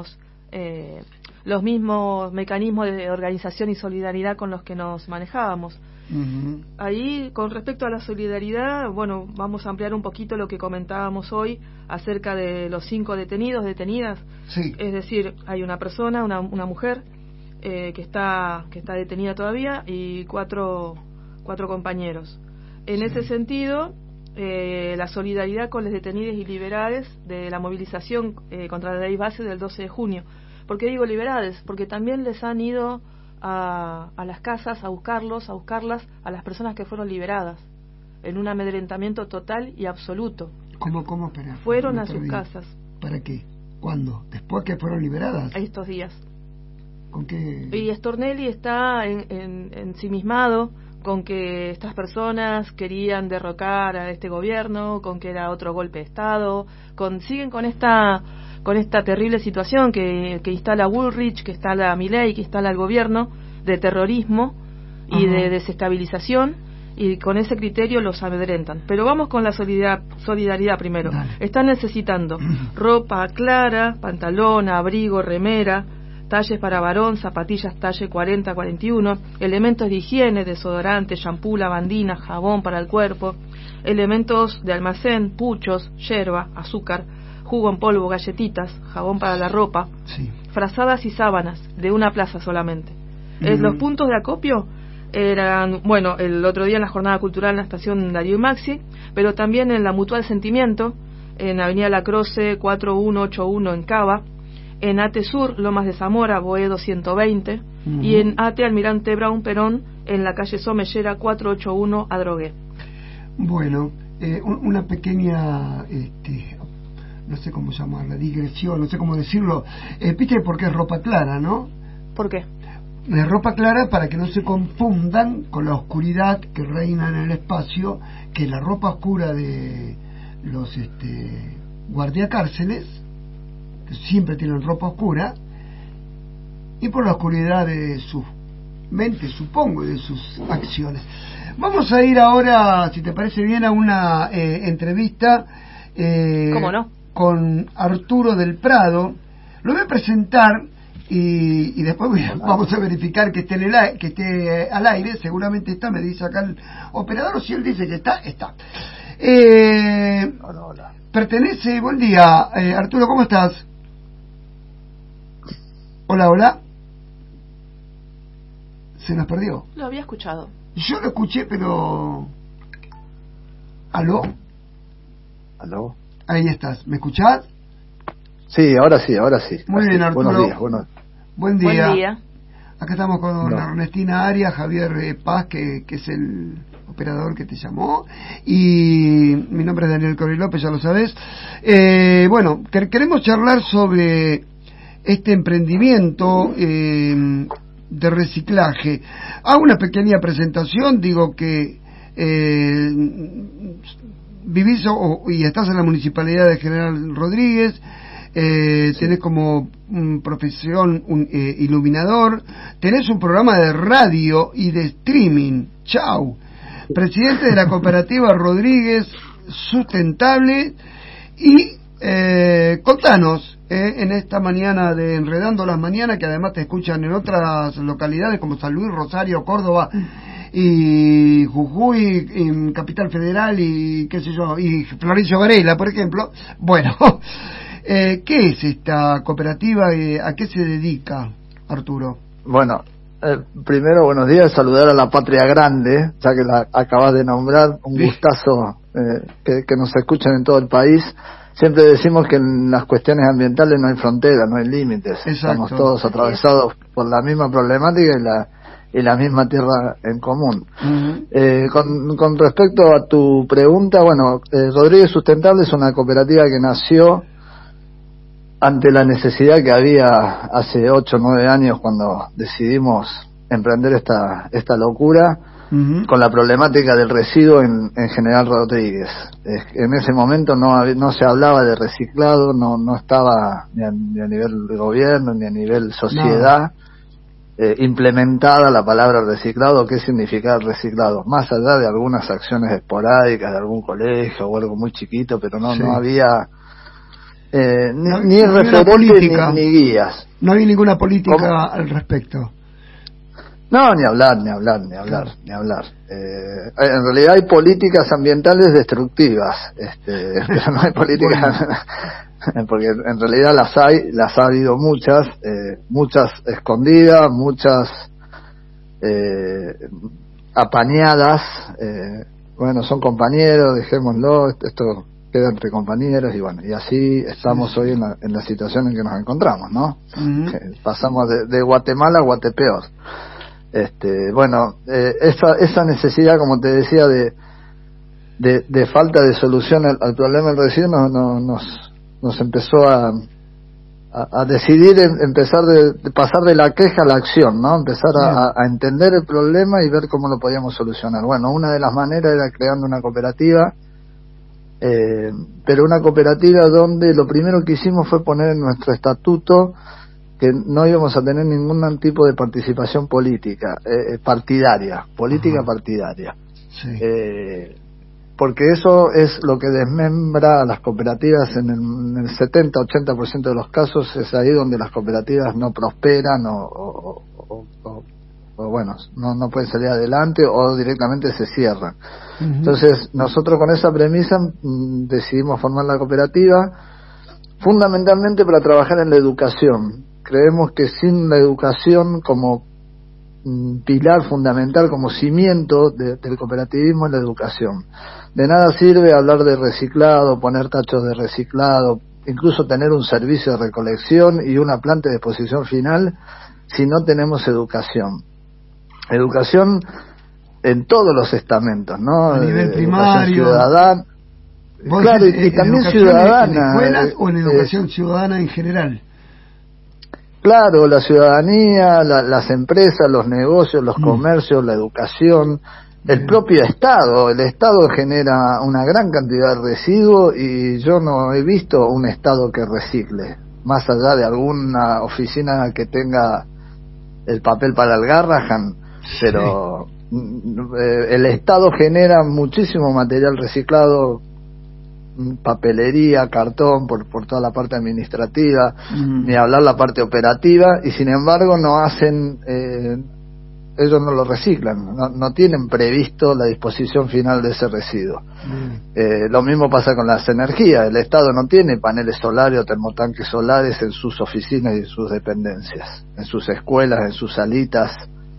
los mismos mecanismos de organización y solidaridad con los que nos manejábamos. Uh-huh. Ahí, con respecto a la solidaridad, bueno, vamos a ampliar un poquito lo que comentábamos hoy acerca de los 5 detenidas. Sí. Es decir, hay una persona, una mujer que está detenida todavía y cuatro compañeros. En ese sentido, la solidaridad con los detenidos y liberados de la movilización contra la ley base del 12 de junio. ¿Por qué digo liberados? Porque también les han ido a las casas a buscarlas a las personas que fueron liberadas en un amedrentamiento total y absoluto. ¿Cómo? Espera, fueron a sus casas. ¿Para qué? ¿Cuándo? ¿Después que fueron liberadas? Estos días. ¿Con qué? Y Stornelli está ensimismado con que estas personas querían derrocar a este gobierno, con que era otro golpe de Estado, siguen con esta terrible situación que instala Bullrich, que instala Milei, que instala el gobierno, de terrorismo y de desestabilización, y con ese criterio los amedrentan. Pero vamos con la solidaridad primero. Dale. Están necesitando ropa clara, pantalón, abrigo, remera, talles para varón, zapatillas talle 40-41, elementos de higiene, desodorante, shampoo, lavandina, jabón para el cuerpo, elementos de almacén, puchos, yerba, azúcar, jugo en polvo, galletitas, jabón para la ropa, frazadas y sábanas, de una plaza solamente. Los puntos de acopio eran, bueno, el otro día en la jornada cultural en la estación Darío y Maxi, pero también en la Mutual Sentimiento, en Avenida La Croce 4181 en Cava, en ATE Sur, Lomas de Zamora, Boedo 120, y en ATE Almirante Brown Perón, en la calle Somellera 481, Adrogué. Bueno, una pequeña, no sé cómo llamarla, digresión, no sé cómo decirlo. ¿Viste por qué es ropa clara, no? ¿Por qué? Es ropa clara para que no se confundan con la oscuridad que reina en el espacio, que la ropa oscura de los guardiacárceles, que siempre tienen ropa oscura, y por la oscuridad de sus mentes, supongo, y de sus acciones. Vamos a ir ahora, si te parece bien, a una entrevista ¿cómo no? Con Arturo del Prado. Lo voy a presentar y después vamos a verificar que esté al aire. Seguramente está, me dice acá el operador, o si él dice que está. Hola. Pertenece, buen día, Arturo, ¿cómo estás? Hola. Se nos perdió. Lo había escuchado. Yo lo escuché, pero... ¿Aló? Ahí estás. ¿Me escuchás? Sí, ahora sí. Muy bien, Arturo. Buenos días. Buen día. Buen día. Acá estamos con Ernestina Arias, Javier Paz, que es el operador que te llamó, y mi nombre es Daniel Corey López, ya lo sabes. Bueno, queremos charlar sobre este emprendimiento de reciclaje. Hago una pequeña presentación, digo que vivís y estás en la municipalidad de General Rodríguez, tenés como profesión un iluminador, tenés un programa de radio y de streaming, chau, presidente de la cooperativa Rodríguez Sustentable, y contanos en esta mañana de Enredando las Mañanas, que además te escuchan en otras localidades como San Luis, Rosario, Córdoba y Jujuy, en Capital Federal y qué sé yo, y Florencio Varela, por ejemplo. Bueno, ¿qué es esta cooperativa y a qué se dedica, Arturo? Bueno, primero, buenos días, saludar a la Patria Grande, ya que la acabas de nombrar, un gustazo que nos escuchen en todo el país. Siempre decimos que en las cuestiones ambientales no hay fronteras, no hay límites. Exacto. Estamos todos atravesados por la misma problemática y la misma tierra en común. Con respecto a tu pregunta, bueno, Rodríguez Sustentable es una cooperativa que nació ante la necesidad que había hace 8 o 9 años cuando decidimos emprender esta locura, con la problemática del residuo en General Rodríguez. En ese momento no se hablaba de reciclado, no estaba ni a nivel de gobierno ni a nivel sociedad implementada la palabra reciclado. ¿Qué significa reciclado? Más allá de algunas acciones esporádicas de algún colegio o algo muy chiquito, pero no había ni referentes ni guías. No hay ninguna política al respecto. No, ni hablar. En realidad hay políticas ambientales destructivas, pero no hay políticas, porque en realidad las ha habido muchas escondidas, muchas apañadas, bueno, son compañeros, dejémoslo, esto queda entre compañeros, y bueno, y así estamos hoy en la situación en que nos encontramos, ¿no? Pasamos de Guatemala a Guatepeor. Bueno, esa necesidad, como te decía, de falta de solución al problema del residuo nos empezó a decidir empezar de pasar de la queja a la acción, ¿no? Empezar a entender el problema y ver cómo lo podíamos solucionar. Bueno, una de las maneras era creando una cooperativa, pero una cooperativa donde lo primero que hicimos fue poner en nuestro estatuto que no íbamos a tener ningún tipo de participación política, partidaria. Sí. Porque eso es lo que desmembra a las cooperativas en el 70-80% de los casos. Es ahí donde las cooperativas no prosperan o bueno, no pueden salir adelante o directamente se cierran. Entonces nosotros con esa premisa decidimos formar la cooperativa fundamentalmente para trabajar en la educación. Creemos que sin la educación como pilar fundamental, como cimiento del cooperativismo, es la educación. De nada sirve hablar de reciclado, poner tachos de reciclado, incluso tener un servicio de recolección y una planta de disposición final si no tenemos educación. Educación en todos los estamentos, ¿no? A nivel primario, ciudadana. Claro, y también ciudadana. ¿En escuelas o en educación ciudadana en general? Claro, la ciudadanía, las empresas, los negocios, los comercios, la educación, el propio Estado. El Estado genera una gran cantidad de residuos y yo no he visto un Estado que recicle, más allá de alguna oficina que tenga el papel para el Garrahan, pero el Estado genera muchísimo material reciclado, papelería, cartón, por toda la parte administrativa, ni hablar la parte operativa, y sin embargo no hacen, ellos no lo reciclan, no tienen previsto la disposición final de ese residuo. Lo mismo pasa con las energías. El Estado no tiene paneles solares o termotanques solares en sus oficinas y en sus dependencias, en sus escuelas, en sus salitas.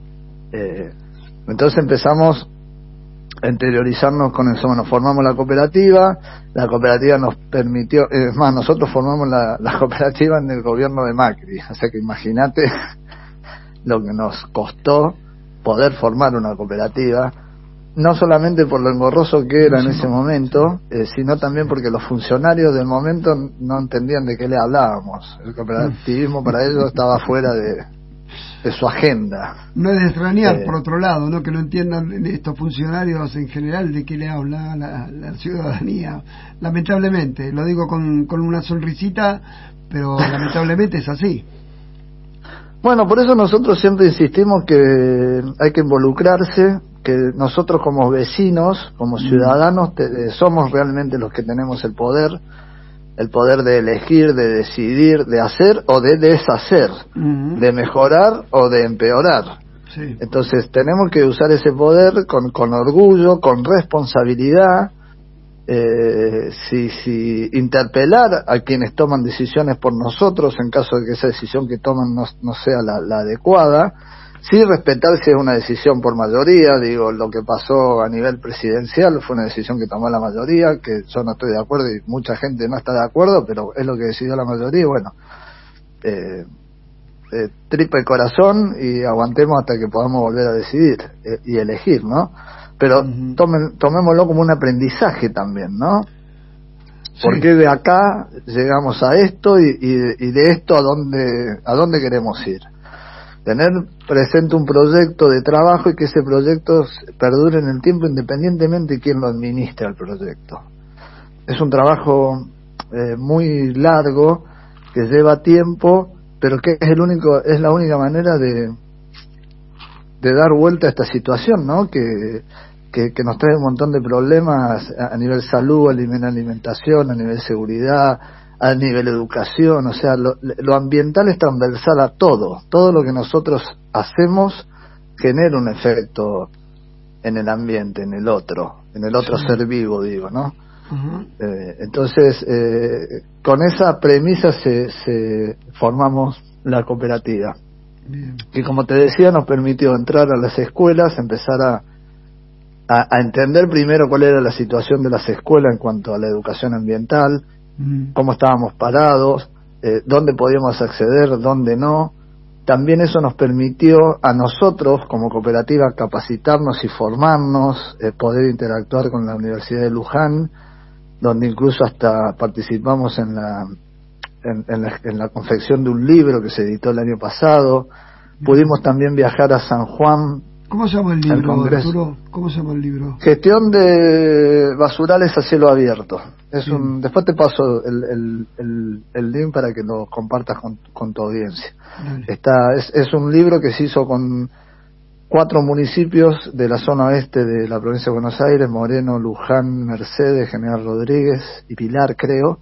Entonces empezamos a interiorizarnos con eso. Bueno, formamos la cooperativa nos permitió, es más, nosotros formamos la cooperativa en el gobierno de Macri, o sea que imagínate lo que nos costó poder formar una cooperativa, no solamente por lo engorroso que era en ese momento, sino también porque los funcionarios del momento no entendían de qué le hablábamos. El cooperativismo para ellos estaba fuera de su agenda. No es de extrañar, por otro lado, ¿no? Que no entiendan estos funcionarios en general de qué le habla la ciudadanía. Lamentablemente, lo digo con una sonrisita, pero lamentablemente es así. Bueno, por eso nosotros siempre insistimos que hay que involucrarse, que nosotros como vecinos, como ciudadanos, somos realmente los que tenemos el poder de elegir, de decidir, de hacer o de deshacer, de mejorar o de empeorar. Sí. Entonces tenemos que usar ese poder con orgullo, con responsabilidad, interpelar a quienes toman decisiones por nosotros en caso de que esa decisión que toman no sea la adecuada. Sí, respetar si es una decisión por mayoría. Digo, lo que pasó a nivel presidencial fue una decisión que tomó la mayoría, que yo no estoy de acuerdo y mucha gente no está de acuerdo, pero es lo que decidió la mayoría. Bueno, tripa el corazón y aguantemos hasta que podamos volver a decidir y elegir, ¿no? Pero tomémoslo como un aprendizaje también, ¿no? Sí. Porque de acá llegamos a esto y de esto a dónde queremos ir. Tener presente un proyecto de trabajo y que ese proyecto perdure en el tiempo independientemente de quién lo administre el proyecto. Es un trabajo muy largo, que lleva tiempo, pero que es la única manera de dar vuelta a esta situación, ¿no? Que nos trae un montón de problemas a nivel salud, a nivel alimentación, a nivel seguridad, a nivel educación, o sea, lo ambiental es transversal a todo lo que nosotros hacemos genera un efecto en el ambiente, en el otro ser vivo, digo, ¿no? Uh-huh. Entonces, con esa premisa se formamos la cooperativa. Bien. Que, como te decía, nos permitió entrar a las escuelas, empezar a entender primero cuál era la situación de las escuelas en cuanto a la educación ambiental, cómo estábamos parados, dónde podíamos acceder, dónde no. También eso nos permitió a nosotros como cooperativa capacitarnos y formarnos, poder interactuar con la Universidad de Luján, donde incluso hasta participamos en la confección de un libro que se editó el año pasado. Pudimos también viajar a San Juan. ¿Cómo se llama el libro, Arturo? ¿Cómo se llama el libro? Gestión de basurales a cielo abierto. Después te paso el link para que lo compartas con tu audiencia. Es un libro que se hizo con 4 municipios de la zona oeste de la provincia de Buenos Aires: Moreno, Luján, Mercedes, General Rodríguez y Pilar, creo.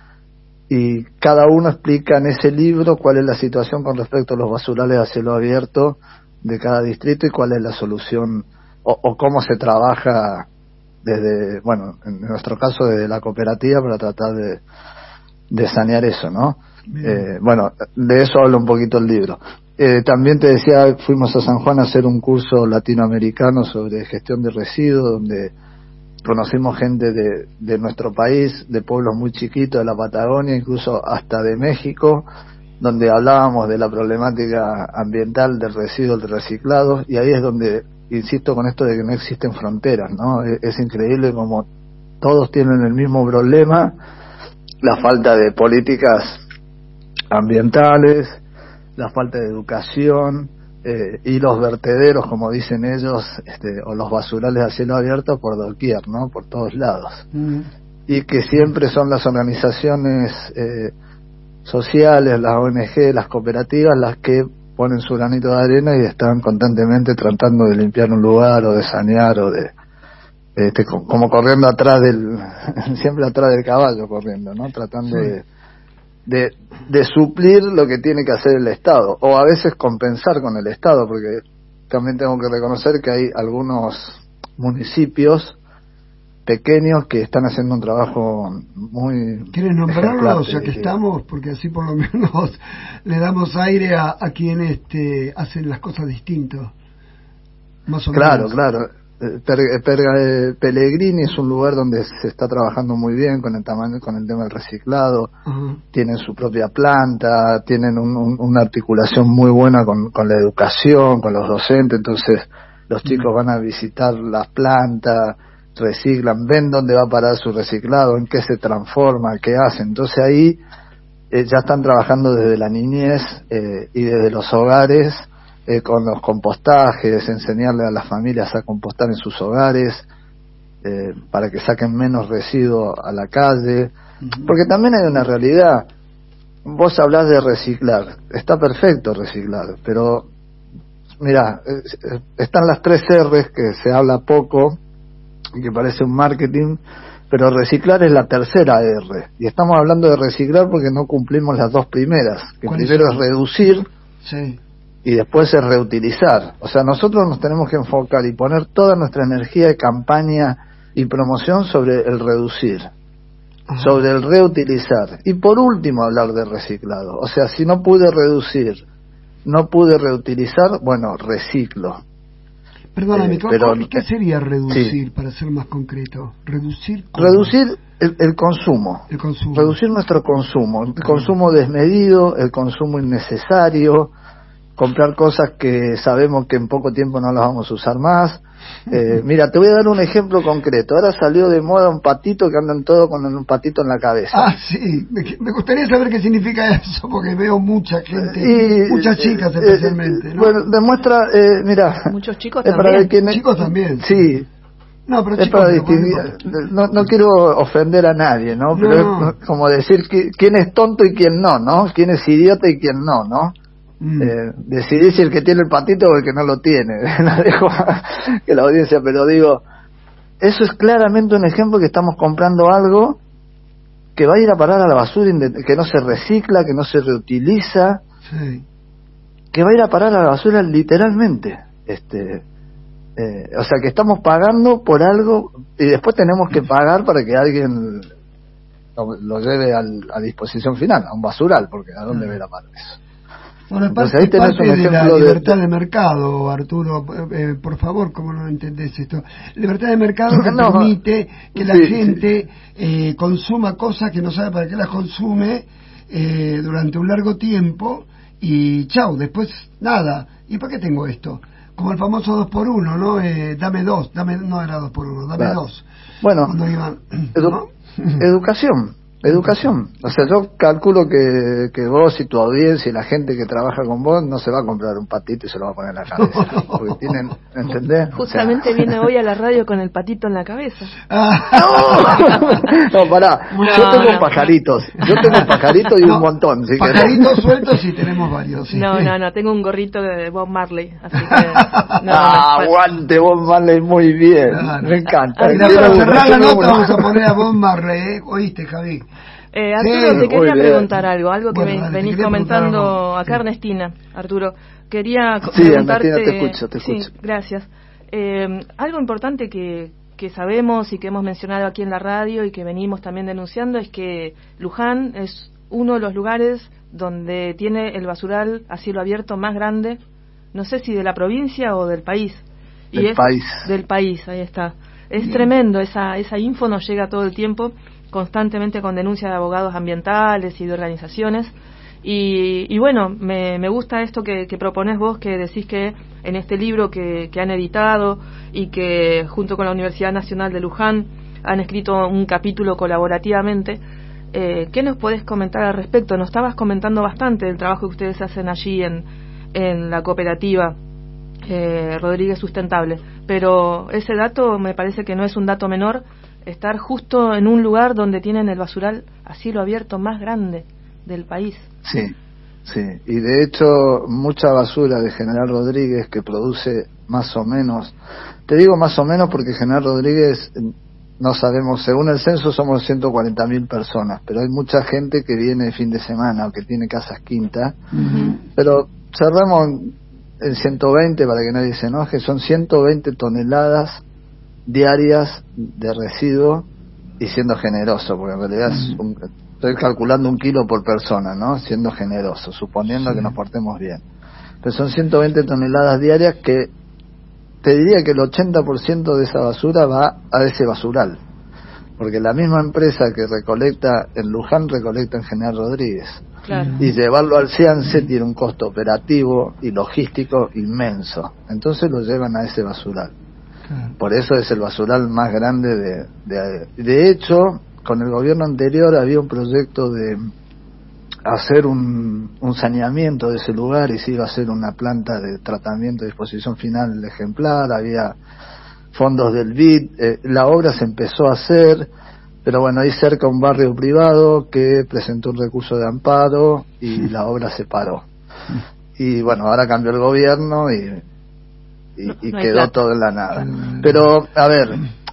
Y cada uno explica en ese libro cuál es la situación con respecto a los basurales a cielo abierto de cada distrito y cuál es la solución o cómo se trabaja desde, bueno, en nuestro caso desde la cooperativa para tratar de sanear eso, ¿no? Bueno, de eso habla un poquito el libro. También te decía, fuimos a San Juan a hacer un curso latinoamericano sobre gestión de residuos, donde conocimos gente de nuestro país, de pueblos muy chiquitos de la Patagonia, incluso hasta de México, donde hablábamos de la problemática ambiental del residuo, del reciclado, y ahí es donde insisto con esto de que no existen fronteras, ¿no? Es increíble como todos tienen el mismo problema, la falta de políticas ambientales, la falta de educación, y los vertederos, como dicen ellos, o los basurales a cielo abierto por doquier, ¿no? Por todos lados. Y que siempre son las organizaciones sociales, las ONG, las cooperativas, las que ponen su granito de arena y están constantemente tratando de limpiar un lugar o de sanear o de como corriendo atrás siempre atrás del caballo corriendo, ¿no? Tratando de suplir lo que tiene que hacer el Estado, o a veces compensar con el Estado, porque también tengo que reconocer que hay algunos municipios pequeños que están haciendo un trabajo muy... ¿Quieren nombrarlos ya que estamos? Porque así por lo menos le damos aire a quienes hacen las cosas distintos. Más o menos. Claro. Pellegrini es un lugar donde se está trabajando muy bien con el tema del reciclado. Uh-huh. Tienen su propia planta, tienen una articulación muy buena con la educación, con los docentes. Entonces los chicos van a visitar las plantas, reciclan, ven dónde va a parar su reciclado, en qué se transforma, qué hacen. Entonces ahí ya están trabajando desde la niñez y desde los hogares, con los compostajes, enseñarle a las familias a compostar en sus hogares, para que saquen menos residuos a la calle. Uh-huh. Porque también hay una realidad. Vos hablás de reciclar, está perfecto reciclar, pero mirá, están las 3 R's que se habla poco y que parece un marketing, pero reciclar es la tercera R, y estamos hablando de reciclar porque no cumplimos las 2 primeras, que primero es reducir, sí, y después es reutilizar. O sea, nosotros nos tenemos que enfocar y poner toda nuestra energía de campaña y promoción sobre el reducir, sobre el reutilizar, y por último hablar de reciclado. O sea, si no pude reducir, no pude reutilizar, bueno, reciclo. Perdóname, ¿qué sería reducir, para ser más concreto? ¿Reducir el consumo. El consumo. Reducir nuestro consumo. El consumo desmedido, el consumo innecesario, comprar cosas que sabemos que en poco tiempo no las vamos a usar más. Mira, te voy a dar un ejemplo concreto. Ahora salió de moda un patito que andan todos con un patito en la cabeza. Ah, sí. Me gustaría saber qué significa eso, porque veo mucha gente, muchas chicas especialmente, ¿no? Bueno, demuestra, mira. Muchos chicos también. Chicos también. Sí. No, pero es para distinguir. No quiero ofender a nadie, ¿no? Pero es como decir quién es tonto y quién no, ¿no? Quién es idiota y quién no, ¿no? Decidir si el que tiene el patito o el que no lo tiene. La dejo que la audiencia, pero digo, eso es claramente un ejemplo que estamos comprando algo que va a ir a parar a la basura, que no se recicla, que no se reutiliza, que va a ir a parar a la basura literalmente. O sea, que estamos pagando por algo y después tenemos que pagar para que alguien lo lleve a disposición final, a un basural, porque ¿a dónde va a ir a parar eso? Bueno, entonces ahí tenés un de la ejemplo libertad de mercado, Arturo, por favor, ¿cómo no entendés esto? Libertad de mercado que permite que la gente consuma cosas que no sabe para qué las consume durante un largo tiempo y chau, después nada. ¿Y para qué tengo esto? Como el famoso 2x1, ¿no? Dame dos, no era 2x1, dame dos. Bueno, cuando iban, ¿no? Educación. O sea, yo calculo que vos y tu audiencia y la gente que trabaja con vos no se va a comprar un patito y se lo va a poner en la cabeza. Porque tienen, ¿entendés? Justamente viene hoy a la radio con el patito en la cabeza. No, pará. Yo tengo pajaritos. Yo tengo pajaritos y un montón. ¿Sí? Pajaritos sueltos y tenemos varios. ¿Sí? No, tengo un gorrito de Bob Marley. Así que, aguante Bob Marley, muy bien. Claro. Me encanta. Mira, para cerrar la nota vamos a poner a Bob Marley, ¿oíste, Javi? Arturo, te quería preguntar algo que venís comentando acá, Ernestina. Arturo, quería preguntarte... Ernestina, te escucho. Sí, gracias. Algo importante que sabemos y que hemos mencionado aquí en la radio y que venimos también denunciando es que Luján es uno de los lugares donde tiene el basural a cielo abierto más grande, no sé si de la provincia o del país. Del país, ahí está. Es tremendo, esa info nos llega todo el tiempo, constantemente con denuncias de abogados ambientales y de organizaciones. Y bueno, me gusta esto que proponés vos, que decís que en este libro que han editado y que junto con la Universidad Nacional de Luján han escrito un capítulo colaborativamente. ¿Qué nos podés comentar al respecto? Nos estabas comentando bastante del trabajo que ustedes hacen allí en la cooperativa Rodríguez Sustentable, pero ese dato me parece que no es un dato menor, estar justo en un lugar donde tienen el basural a cielo abierto más grande del país. Sí, y de hecho mucha basura de General Rodríguez que produce más o menos, te digo más o menos porque General Rodríguez, no sabemos, según el censo somos 140.000 personas, pero hay mucha gente que viene de fin de semana o que tiene casas quinta, pero cerramos en 120 para que nadie se enoje, son 120 toneladas diarias de residuo, y siendo generoso, porque en realidad estoy calculando 1 kilo por persona, ¿no? Siendo generoso, suponiendo que nos portemos bien. Pero son 120 toneladas diarias que te diría que el 80% de esa basura va a ese basural, porque la misma empresa que recolecta en Luján recolecta en General Rodríguez. Claro. Y llevarlo al Ciance tiene un costo operativo y logístico inmenso, entonces lo llevan a ese basural. Por eso es el basural más grande de hecho, con el gobierno anterior había un proyecto de hacer un saneamiento de ese lugar y se iba a hacer una planta de tratamiento de disposición final ejemplar, había fondos del BID, la obra se empezó a hacer, pero bueno, ahí cerca un barrio privado que presentó un recurso de amparo y la obra se paró. Y bueno, ahora cambió el gobierno y quedó todo en la nada. Pero, a ver,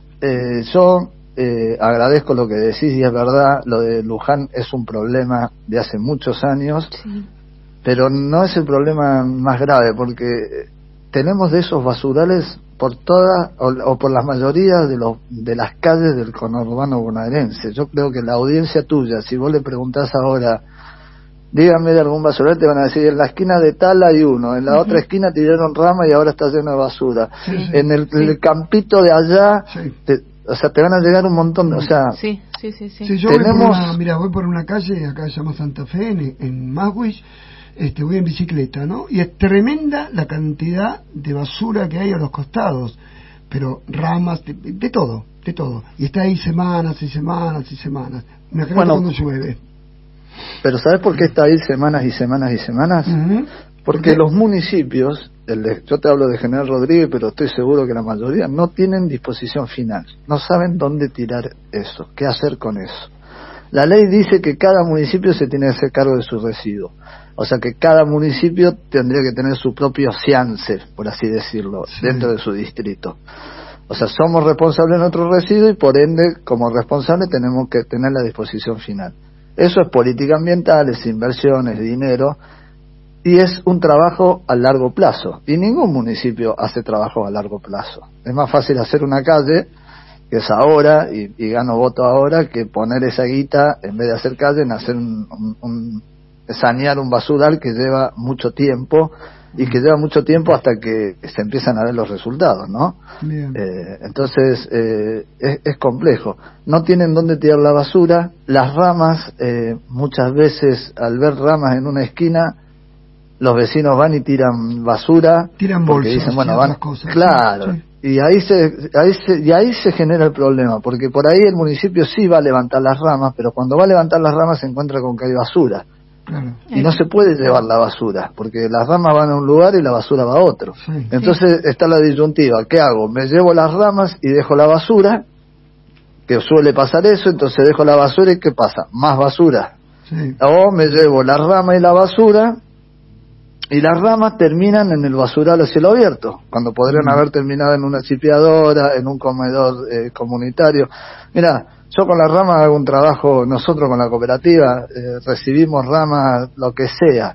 yo agradezco lo que decís y es verdad, lo de Luján es un problema de hace muchos años, pero no es el problema más grave, porque tenemos de esos basurales por toda o por la mayoría de las calles del conurbano bonaerense. Yo creo que la audiencia tuya, si vos le preguntás ahora, díganme de algún basural, te van a decir, en la esquina de tal hay uno, en la otra esquina tiraron rama y ahora está lleno de basura, en el campito de allá, o sea, te van a llegar un montón de, o sea, sí, yo voy por una calle, acá se llama Santa Fe, en Maswich, voy en bicicleta, ¿no? Y es tremenda la cantidad de basura que hay a los costados, pero ramas, de todo, y está ahí semanas y semanas y semanas, me acuerdo cuando llueve. Pero ¿sabes por qué está ahí semanas y semanas y semanas? Porque los municipios, yo te hablo de General Rodríguez, pero estoy seguro que la mayoría no tienen disposición final, no saben dónde tirar eso, qué hacer con eso. La ley dice que cada municipio se tiene que hacer cargo de su residuo, o sea que cada municipio tendría que tener su propio Ciance, por así decirlo, dentro de su distrito. O sea, somos responsables de nuestro residuo y por ende, como responsables, tenemos que tener la disposición final. Eso es política ambiental, es inversión, es dinero, y es un trabajo a largo plazo. Y ningún municipio hace trabajo a largo plazo. Es más fácil hacer una calle, que es ahora, y gano voto ahora, que poner esa guita, en vez de hacer calle, en hacer sanear un basural que lleva mucho tiempo, y que lleva mucho tiempo hasta que se empiezan a ver los resultados, ¿no? Entonces es complejo. No tienen dónde tirar la basura. Las ramas, muchas veces al ver ramas en una esquina, los vecinos van y tiran basura, tiran porque bolsas, dicen, bueno, van, cosas, claro, sí. Y ahí se genera el problema, porque por ahí el municipio sí va a levantar las ramas, pero cuando va a levantar las ramas se encuentra con que hay basura. Claro. Y no se puede llevar la basura, porque las ramas van a un lugar y la basura va a otro. Sí, entonces está la disyuntiva, ¿qué hago? Me llevo las ramas y dejo la basura, que suele pasar eso, entonces dejo la basura y ¿qué pasa? Más basura. Sí. O me llevo la rama y la basura, y las ramas terminan en el basural a cielo abierto, cuando podrían haber terminado en una chipeadora, en un comedor comunitario. Mira, yo con las ramas hago un trabajo, nosotros con la cooperativa recibimos ramas, lo que sea,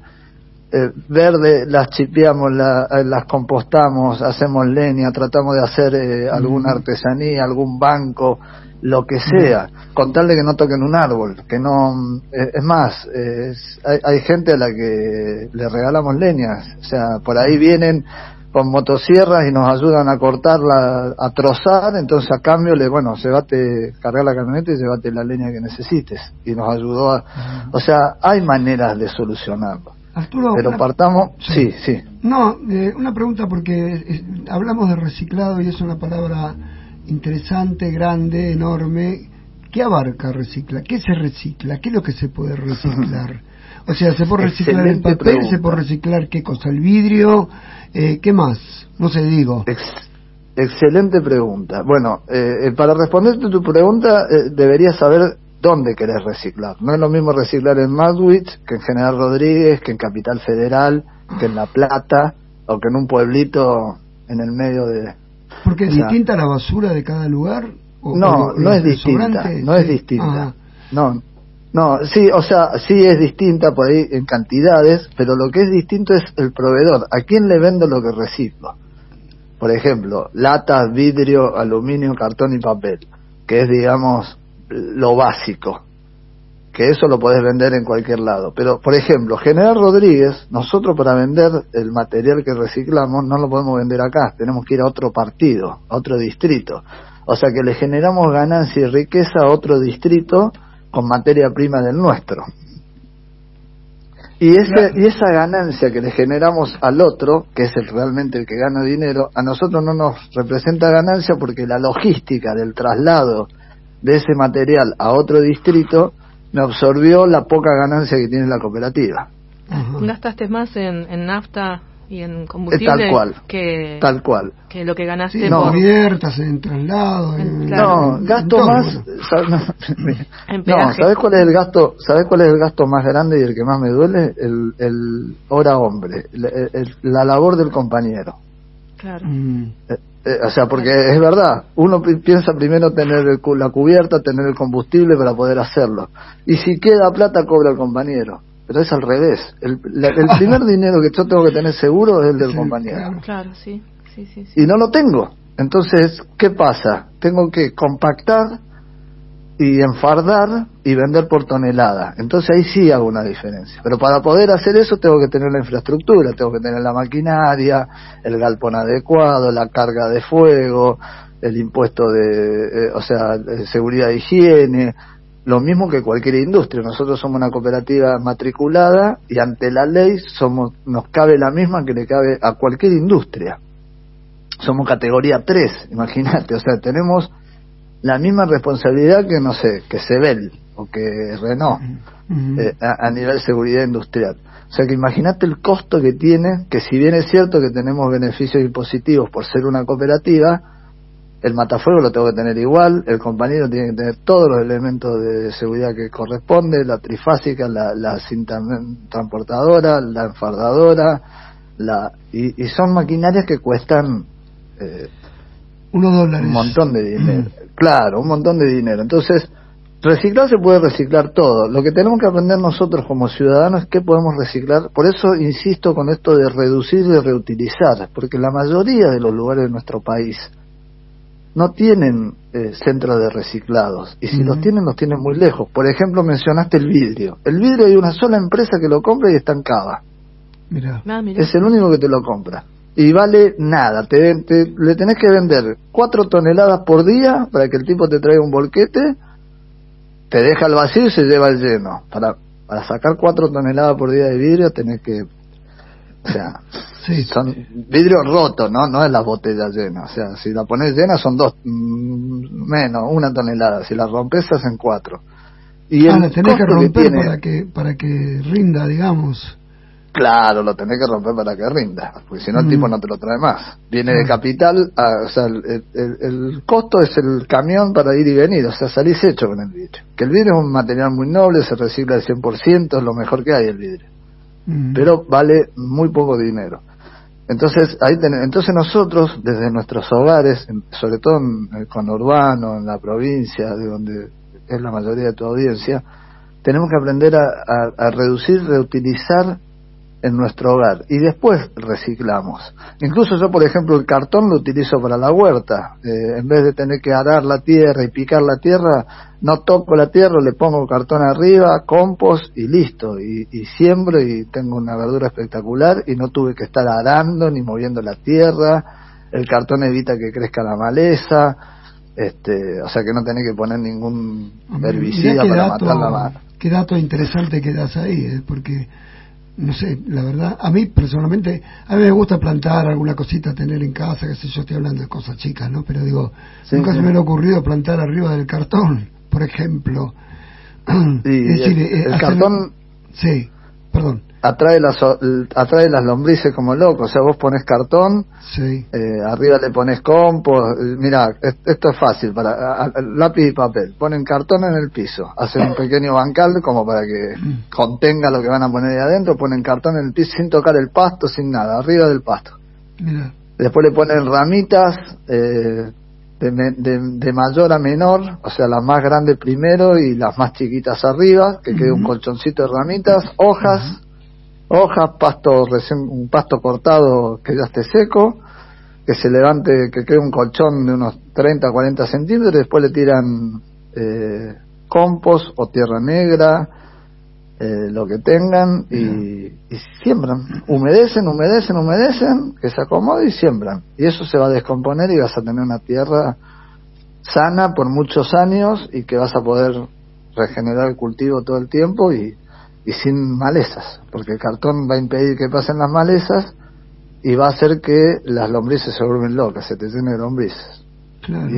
verde, las chipeamos, las compostamos, hacemos leña, tratamos de hacer alguna artesanía, algún banco, lo que sea, con tal de que no toquen un árbol, que no, es más, hay gente a la que le regalamos leñas, o sea, por ahí vienen con motosierras y nos ayudan a cortarla, a trozar, entonces a cambio llévate, cargar la camioneta y llévate la leña que necesites, y nos ayudó o sea, hay maneras de solucionarlo. Arturo, pero partamos, sí. No, una pregunta porque hablamos de reciclado y es una palabra interesante, grande, enorme. ¿Qué abarca recicla? ¿Qué se recicla? ¿Qué es lo que se puede reciclar? O sea, ¿se puede reciclar el papel? Pregunta. ¿Se puede reciclar qué cosa? ¿El vidrio? ¿Qué más? No sé, digo. Excelente pregunta. Bueno, para responderte tu pregunta, deberías saber dónde querés reciclar. No es lo mismo reciclar en Madwich que en General Rodríguez, que en Capital Federal, que en La Plata, o que en un pueblito en el medio de... ¿Porque es distinta la basura de cada lugar? No es distinta, no es distinta. No, sí, o sea, sí es distinta por ahí en cantidades, pero lo que es distinto es el proveedor. ¿A quién le vendo lo que reciclo? Por ejemplo, latas, vidrio, aluminio, cartón y papel, que es, digamos, lo básico, que eso lo podés vender en cualquier lado. Pero, por ejemplo, General Rodríguez, nosotros para vender el material que reciclamos no lo podemos vender acá, tenemos que ir a otro partido, a otro distrito. O sea que le generamos ganancia y riqueza a otro distrito con materia prima del nuestro. Y esa ganancia que le generamos al otro, que es realmente el que gana dinero, a nosotros no nos representa ganancia porque la logística del traslado de ese material a otro distrito me absorbió la poca ganancia que tiene la cooperativa. ¿Gastaste más en nafta y en combustible tal cual que lo que ganaste en cubiertas, en traslado? No, gasto más. ¿Sabés cuál es el gasto? ¿Sabés cuál es el gasto más grande y el que más me duele? El hora hombre, la labor del compañero. Claro. O sea, porque es verdad, uno piensa primero tener la cubierta, tener el combustible para poder hacerlo. Y si queda plata, cobra el compañero. Pero es al revés. El primer dinero que yo tengo que tener seguro es el del compañero. Claro, sí. Y no lo tengo. Entonces, ¿qué pasa? Tengo que compactar y enfardar y vender por tonelada. Entonces ahí sí hago una diferencia. Pero para poder hacer eso tengo que tener la infraestructura, tengo que tener la maquinaria, el galpón adecuado, la carga de fuego, el impuesto de seguridad e higiene, lo mismo que cualquier industria. Nosotros somos una cooperativa matriculada y ante la ley nos cabe la misma que le cabe a cualquier industria. Somos categoría 3, imagínate, o sea, tenemos la misma responsabilidad que, no sé, que Sebel o que Renault a nivel de seguridad industrial. O sea que imagínate el costo que tiene, que si bien es cierto que tenemos beneficios impositivos por ser una cooperativa, el matafuego lo tengo que tener igual, el compañero tiene que tener todos los elementos de seguridad que corresponde, la trifásica, la cinta transportadora, la enfardadora, y son maquinarias que cuestan Unos dólares. Un montón de dinero. Claro, un montón de dinero. Entonces, reciclar se puede reciclar todo. Lo que tenemos que aprender nosotros como ciudadanos es qué podemos reciclar. Por eso insisto con esto de reducir y reutilizar, porque la mayoría de los lugares de nuestro país no tienen centros de reciclados, y si los tienen muy lejos. Por ejemplo, mencionaste el vidrio. El vidrio hay una sola empresa que lo compra y está en Cava. Mirá. Es el único que te lo compra. Y vale nada, le tenés que vender 4 toneladas por día para que el tipo te traiga un volquete, te deja el vacío y se lleva el lleno. Para sacar 4 toneladas por día de vidrio tenés que, o sea, son vidrio roto, no es la botella llena. O sea, si la pones llena son 2, menos, 1 tonelada. Si la rompes hacen 4. Y la tenés que romper para que rinda, digamos. Claro, lo tenés que romper para que rinda, porque si no el tipo no te lo trae más. Viene de capital, o sea, el costo es el camión para ir y venir, o sea, salís hecho con el vidrio. Que el vidrio es un material muy noble, se recicla al 100%, es lo mejor que hay el vidrio. Pero vale muy poco dinero. Entonces, entonces nosotros, desde nuestros hogares, sobre todo en el conurbano, en la provincia, de donde es la mayoría de tu audiencia, tenemos que aprender a reducir, reutilizar en nuestro hogar, y después reciclamos. Incluso yo, por ejemplo, el cartón lo utilizo para la huerta. En vez de tener que arar la tierra y picar la tierra, no toco la tierra, le pongo cartón arriba, compost y listo, y siembro y tengo una verdura espectacular, y no tuve que estar arando ni moviendo la tierra. El cartón evita que crezca la maleza, o sea que no tenés que poner ningún herbicida para matar la maleza. Qué dato interesante que das ahí, porque no sé, la verdad, a mí personalmente, a mí me gusta plantar alguna cosita, tener en casa, qué sé yo, estoy hablando de cosas chicas, ¿no? Pero digo, nunca se me ha ocurrido plantar arriba del cartón, por ejemplo. Sí, es decir, el cartón atrae las lombrices como loco. O sea, vos pones cartón, arriba le pones compost. Mirá, esto es fácil, para lápiz y papel, ponen cartón en el piso, hacen un pequeño bancal como para que contenga lo que van a poner ahí adentro, ponen cartón en el piso sin tocar el pasto, sin nada, arriba del pasto. Mirá. Después le ponen ramitas de mayor a menor, o sea, las más grandes primero y las más chiquitas arriba, que quede un colchoncito de ramitas, hojas, un pasto cortado que ya esté seco, que se levante, que quede un colchón de unos 30 40 centímetros, y después le tiran compost o tierra negra, lo que tengan, y siembran, humedecen, que se acomode y siembran, y eso se va a descomponer y vas a tener una tierra sana por muchos años, y que vas a poder regenerar el cultivo todo el tiempo y sin malezas, porque el cartón va a impedir que pasen las malezas y va a hacer que las lombrices se vuelven locas, se te llenen de lombrices. Claro.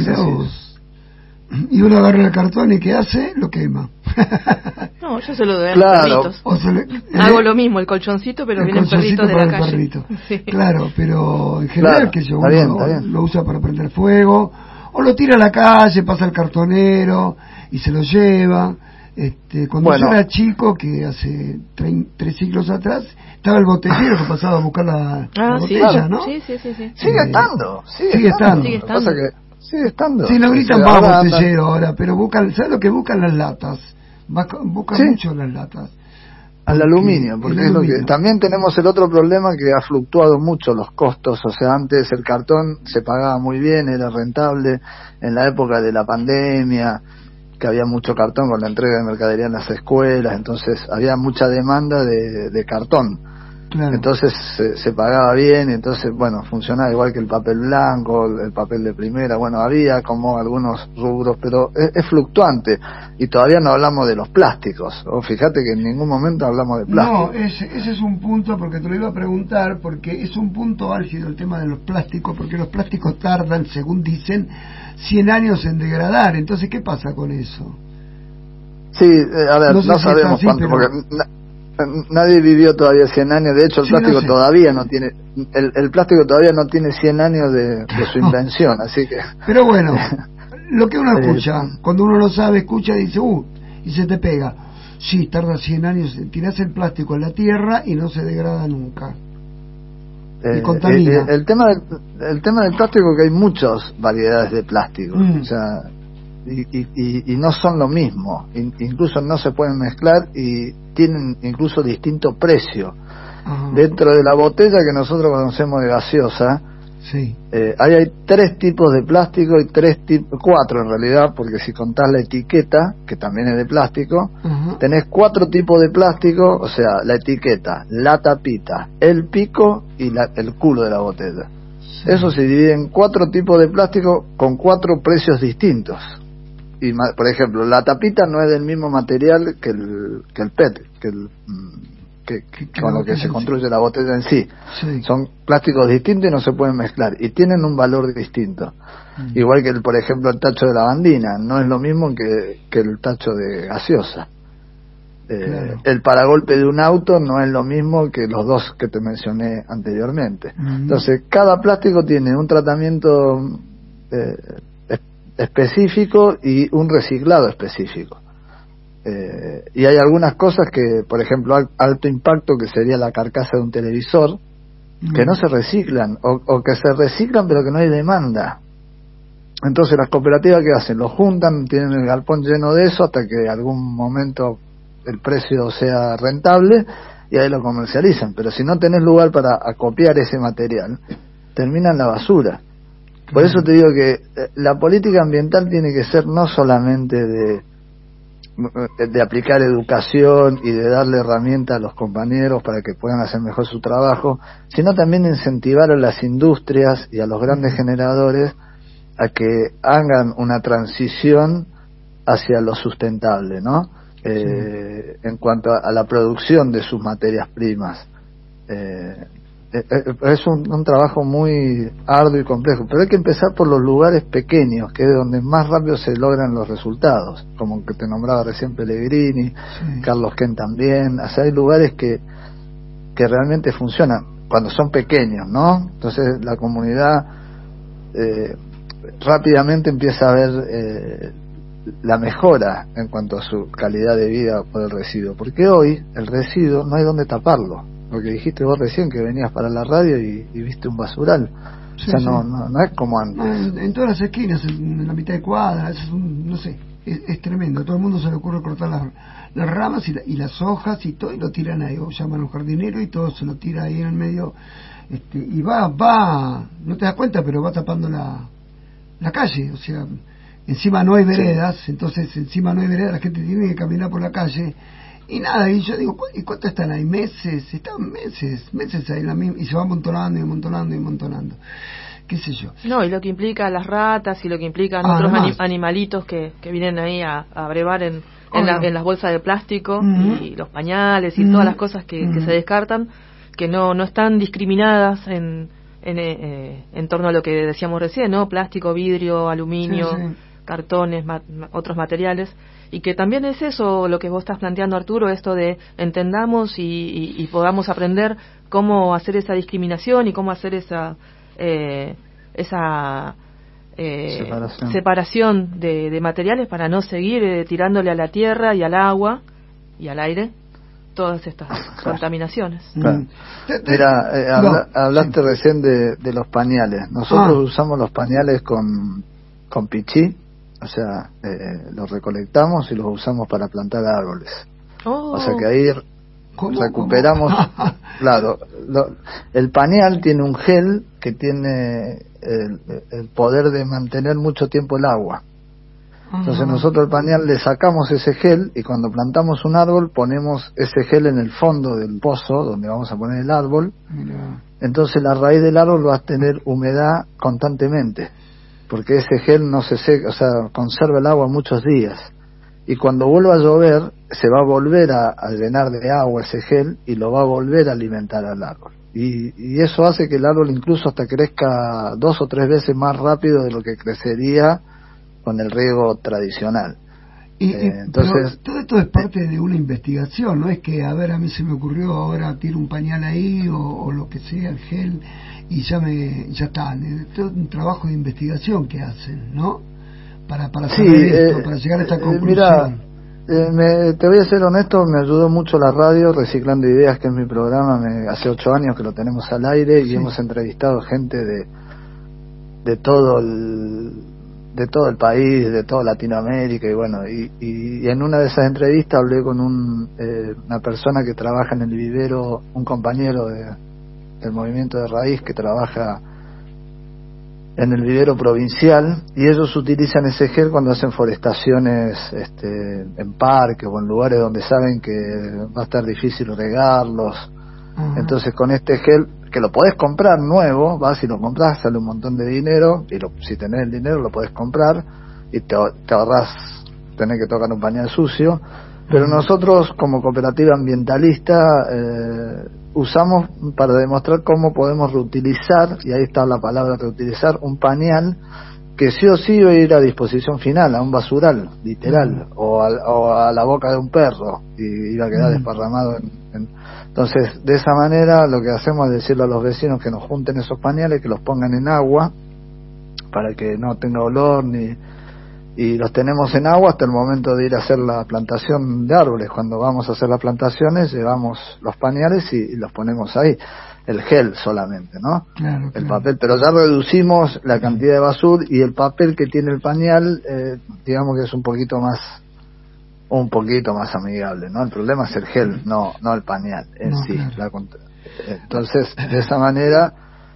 Y uno agarra el cartón y ¿qué hace? Lo quema. No, yo se lo doy a los perritos. Hago lo mismo, el colchoncito, pero vienen perritos de la calle. Sí. Claro, pero en general que yo uno lo usa para prender fuego, o lo tira a la calle, pasa el cartonero y se lo lleva. Cuando yo era chico, que hace 3 siglos atrás, estaba el botellero que pasaba a buscar la botella, ¿no? Sí. Sigue estando. Pasa que sigue estando. Sí, no gritan más botellero ahora, pero buscan, ¿sabes lo que buscan? Las latas. Buscan mucho las latas. Al aluminio, porque es lo que también tenemos el otro problema, que ha fluctuado mucho los costos. O sea, antes el cartón se pagaba muy bien, era rentable. En la época de la pandemia, que había mucho cartón con la entrega de mercadería en las escuelas, entonces había mucha demanda de cartón. Claro. Entonces se pagaba bien, entonces bueno, funcionaba igual que el papel blanco, el papel de primera. Bueno, había como algunos rubros, pero es fluctuante, y todavía no hablamos de los plásticos. Fíjate que en ningún momento hablamos de plástico. No, ese es un punto, porque te lo iba a preguntar, porque es un punto álgido el tema de los plásticos, porque los plásticos tardan, según dicen, 100 años en degradar. Entonces, ¿qué pasa con eso? Sí, a ver, no sabemos cuánto, pero porque nadie vivió todavía 100 años. De hecho, el plástico todavía no tiene, el plástico todavía no tiene 100 años de su invención, así que. Pero bueno, lo que uno escucha, cuando uno lo sabe, escucha y dice, y se te pega. Sí, tarda 100 años, tirás el plástico en la tierra y no se degrada nunca. y contamina. El tema del plástico, que hay muchas variedades de plástico, o sea, y no son lo mismo, incluso no se pueden mezclar y tienen incluso distinto precio. Dentro de la botella que nosotros conocemos de gaseosa, sí. Hay 3 tipos de plástico y 4 en realidad, porque si contás la etiqueta, que también es de plástico, tenés 4 tipos de plástico, o sea, la etiqueta, la tapita, el pico y el culo de la botella. Sí. Eso se divide en 4 tipos de plástico con 4 precios distintos. Y por ejemplo, la tapita no es del mismo material que el PET, con lo que se construye la botella en sí. Son plásticos distintos y no se pueden mezclar y tienen un valor distinto. Igual que por ejemplo el tacho de lavandina no es lo mismo que el tacho de gaseosa. Claro. El paragolpe de un auto no es lo mismo que los 2 que te mencioné anteriormente. Entonces cada plástico tiene un tratamiento específico y un reciclado específico. Y hay algunas cosas que, por ejemplo, alto impacto, que sería la carcasa de un televisor, que no se reciclan, o que se reciclan pero que no hay demanda. Entonces las cooperativas, ¿qué hacen? Lo juntan, tienen el galpón lleno de eso hasta que algún momento el precio sea rentable y ahí lo comercializan. Pero si no tenés lugar para acopiar ese material, termina en la basura. Por eso te digo que la política ambiental tiene que ser no solamente de aplicar educación y de darle herramientas a los compañeros para que puedan hacer mejor su trabajo, sino también de incentivar a las industrias y a los grandes generadores a que hagan una transición hacia lo sustentable, ¿no? En cuanto a la producción de sus materias primas. Es un trabajo muy arduo y complejo, pero hay que empezar por los lugares pequeños, que es donde más rápido se logran los resultados, como que te nombraba recién Pellegrini, Carlos Ken también. O sea, hay lugares que realmente funcionan cuando son pequeños, ¿no? Entonces la comunidad rápidamente empieza a ver la mejora en cuanto a su calidad de vida por el residuo, porque hoy el residuo no hay dónde taparlo. Lo que dijiste vos recién, que venías para la radio y viste un basural. O sea, no es como antes. En todas las esquinas, en la mitad de cuadra, no sé, es tremendo. Todo el mundo se le ocurre cortar las ramas y las hojas y todo, y lo tiran ahí, o llaman a un jardinero y todo se lo tira ahí en el medio, y va, no te das cuenta, pero va tapando la calle. O sea, encima no hay veredas, entonces encima no hay veredas, la gente tiene que caminar por la calle. Y nada, y yo digo, ¿y cuánto están ahí? Meses ahí en la misma, y se va amontonando y amontonando y amontonando. ¿Qué sé yo? No, y lo que implica las ratas y lo que implican otros animalitos que vienen ahí a brevar en las bolsas de plástico, y los pañales y todas las cosas que se descartan, que no están discriminadas en torno a lo que decíamos recién, ¿no? Plástico, vidrio, aluminio, cartones, otros materiales. Y que también es eso lo que vos estás planteando, Arturo, esto de entendamos y podamos aprender cómo hacer esa discriminación y cómo hacer esa separación de materiales para no seguir tirándole a la tierra y al agua y al aire todas estas contaminaciones. Mira, hablaste recién de los pañales. Nosotros usamos los pañales con pichí. O sea, los recolectamos y los usamos para plantar árboles. O sea que ahí recuperamos. Claro, el pañal tiene un gel que tiene el poder de mantener mucho tiempo el agua. Entonces nosotros al pañal le sacamos ese gel y cuando plantamos un árbol ponemos ese gel en el fondo del pozo donde vamos a poner el árbol. Entonces la raíz del árbol va a tener humedad constantemente, porque ese gel no se seca, o sea, conserva el agua muchos días. Y cuando vuelva a llover, se va a volver a llenar de agua ese gel y lo va a volver a alimentar al árbol. Y eso hace que el árbol incluso hasta crezca 2 o 3 veces más rápido de lo que crecería con el riego tradicional. Entonces, todo esto es parte de una investigación, no es que, a mí se me ocurrió, ahora tiro un pañal ahí o lo que sea, el gel, y ya está. Todo un trabajo de investigación que hacen, ¿no? Para saber esto, para llegar a esta conclusión. Te voy a ser honesto, me ayudó mucho la radio, Reciclando Ideas, que es mi programa, hace 8 años que lo tenemos al aire y hemos entrevistado gente de todo el país, de toda Latinoamérica, y bueno, y en una de esas entrevistas hablé con una persona que trabaja en el vivero, un compañero del Movimiento de Raíz que trabaja en el vivero provincial, y ellos utilizan ese gel cuando hacen forestaciones en parques o en lugares donde saben que va a estar difícil regarlos. Entonces con este gel, que lo podés comprar nuevo, vas y lo compras, sale un montón de dinero, y si tenés el dinero lo podés comprar y te ahorrás tener que tocar un pañal sucio. Pero nosotros como cooperativa ambientalista usamos para demostrar cómo podemos reutilizar, y ahí está la palabra reutilizar, un pañal que sí o sí iba a ir a disposición final, a un basural, literal, o a la boca de un perro, y iba a quedar desparramado Entonces, de esa manera lo que hacemos es decirle a los vecinos que nos junten esos pañales, que los pongan en agua, para que no tenga olor y los tenemos en agua hasta el momento de ir a hacer la plantación de árboles. Cuando vamos a hacer las plantaciones llevamos los pañales y los ponemos ahí, el gel solamente, ¿no? Claro. El papel, pero ya reducimos la cantidad de basura, y el papel que tiene el pañal, digamos que es un poquito más amigable, ¿no? El problema es el gel, no el pañal en sí. Claro. Entonces, de esa manera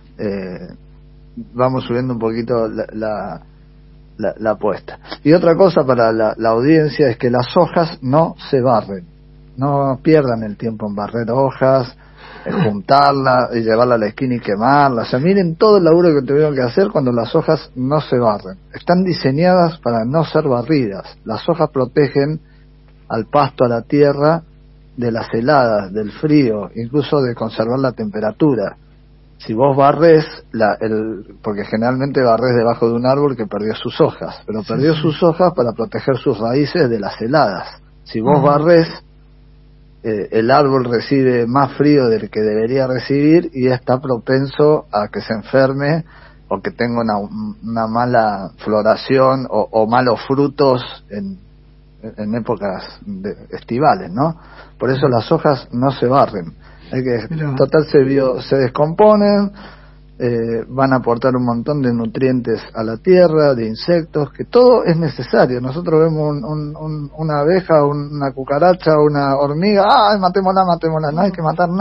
vamos subiendo un poquito la apuesta. Y otra cosa para la audiencia es que las hojas no se barren, no pierdan el tiempo en barrer hojas, juntarlas y llevarla a la esquina y quemarlas. O sea, miren todo el laburo que tuvieron que hacer cuando las hojas no se barren. Están diseñadas para no ser barridas. Las hojas protegen al pasto, a la tierra, de las heladas, del frío, incluso de conservar la temperatura. Si vos barres, porque generalmente barres debajo de un árbol que perdió sus hojas, pero perdió sus hojas para proteger sus raíces de las heladas. Si vos barres, el árbol recibe más frío del que debería recibir y está propenso a que se enferme o que tenga una mala floración o malos frutos en épocas estivales, ¿no? Por eso las hojas no se barren. Total se descomponen, van a aportar un montón de nutrientes a la tierra, de insectos, que todo es necesario. Nosotros vemos una abeja, una cucaracha, una hormiga, ¡ay, matémosla! No hay que matar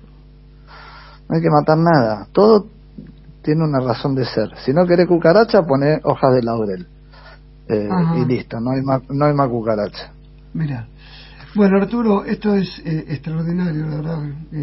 nada. Todo tiene una razón de ser. Si no querés cucaracha, poné hojas de laurel. Y listo, no hay más cucaracha. Mira. Bueno, Arturo, esto es extraordinario, la verdad.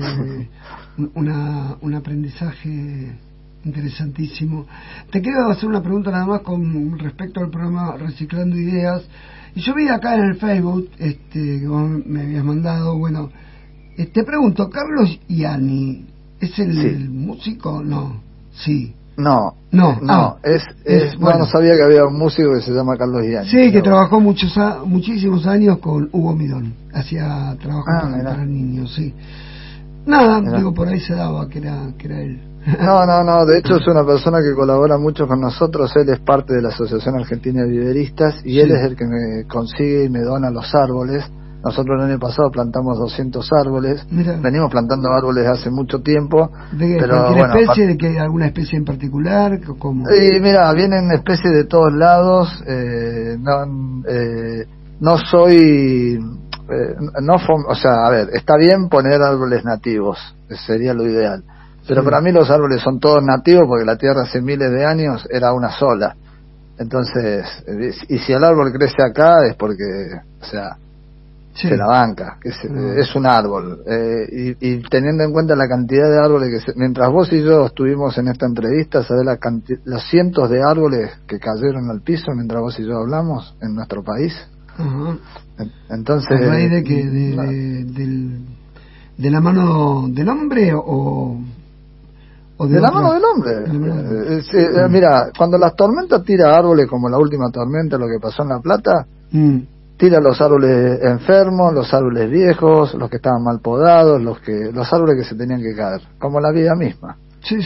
Un aprendizaje interesantísimo. Te quiero hacer una pregunta nada más con respecto al programa Reciclando Ideas. Y yo vi acá en el Facebook que vos me habías mandado. Bueno, te pregunto, ¿Carlos Ianni es el músico? No, sí. No, bueno. No sabía que había un músico que se llama Carlos Ianni. Sí, que trabajó muchísimos años con Hugo Midón. Hacía trabajo para niños, sí. Digo, por ahí se daba que era él. No, de hecho es una persona que colabora mucho con nosotros. Él es parte de la Asociación Argentina de Viveristas y él es el que me consigue y me dona los árboles. Nosotros el año pasado plantamos 200 árboles. Mirá. Venimos plantando árboles hace mucho tiempo. ¿De cualquier especie? ¿De que alguna especie en particular? ¿Cómo? Mira, vienen especies de todos lados. No soy... o sea, a ver, está bien poner árboles nativos, sería lo ideal. Pero para mí los árboles son todos nativos porque la tierra hace miles de años era una sola. Entonces, y si el árbol crece acá es porque, o sea... se la banca, es un árbol, y teniendo en cuenta la cantidad de árboles mientras vos y yo estuvimos en esta entrevista, sabés los cientos de árboles que cayeron al piso mientras vos y yo hablamos en nuestro país. Entonces, ¿a raíz de la mano del hombre o de la mano del hombre? Mira, cuando las tormentas tiran árboles, como la última tormenta, lo que pasó en La Plata, tira los árboles enfermos, los árboles viejos, los que estaban mal podados, los árboles que se tenían que caer, como la vida misma. Sí.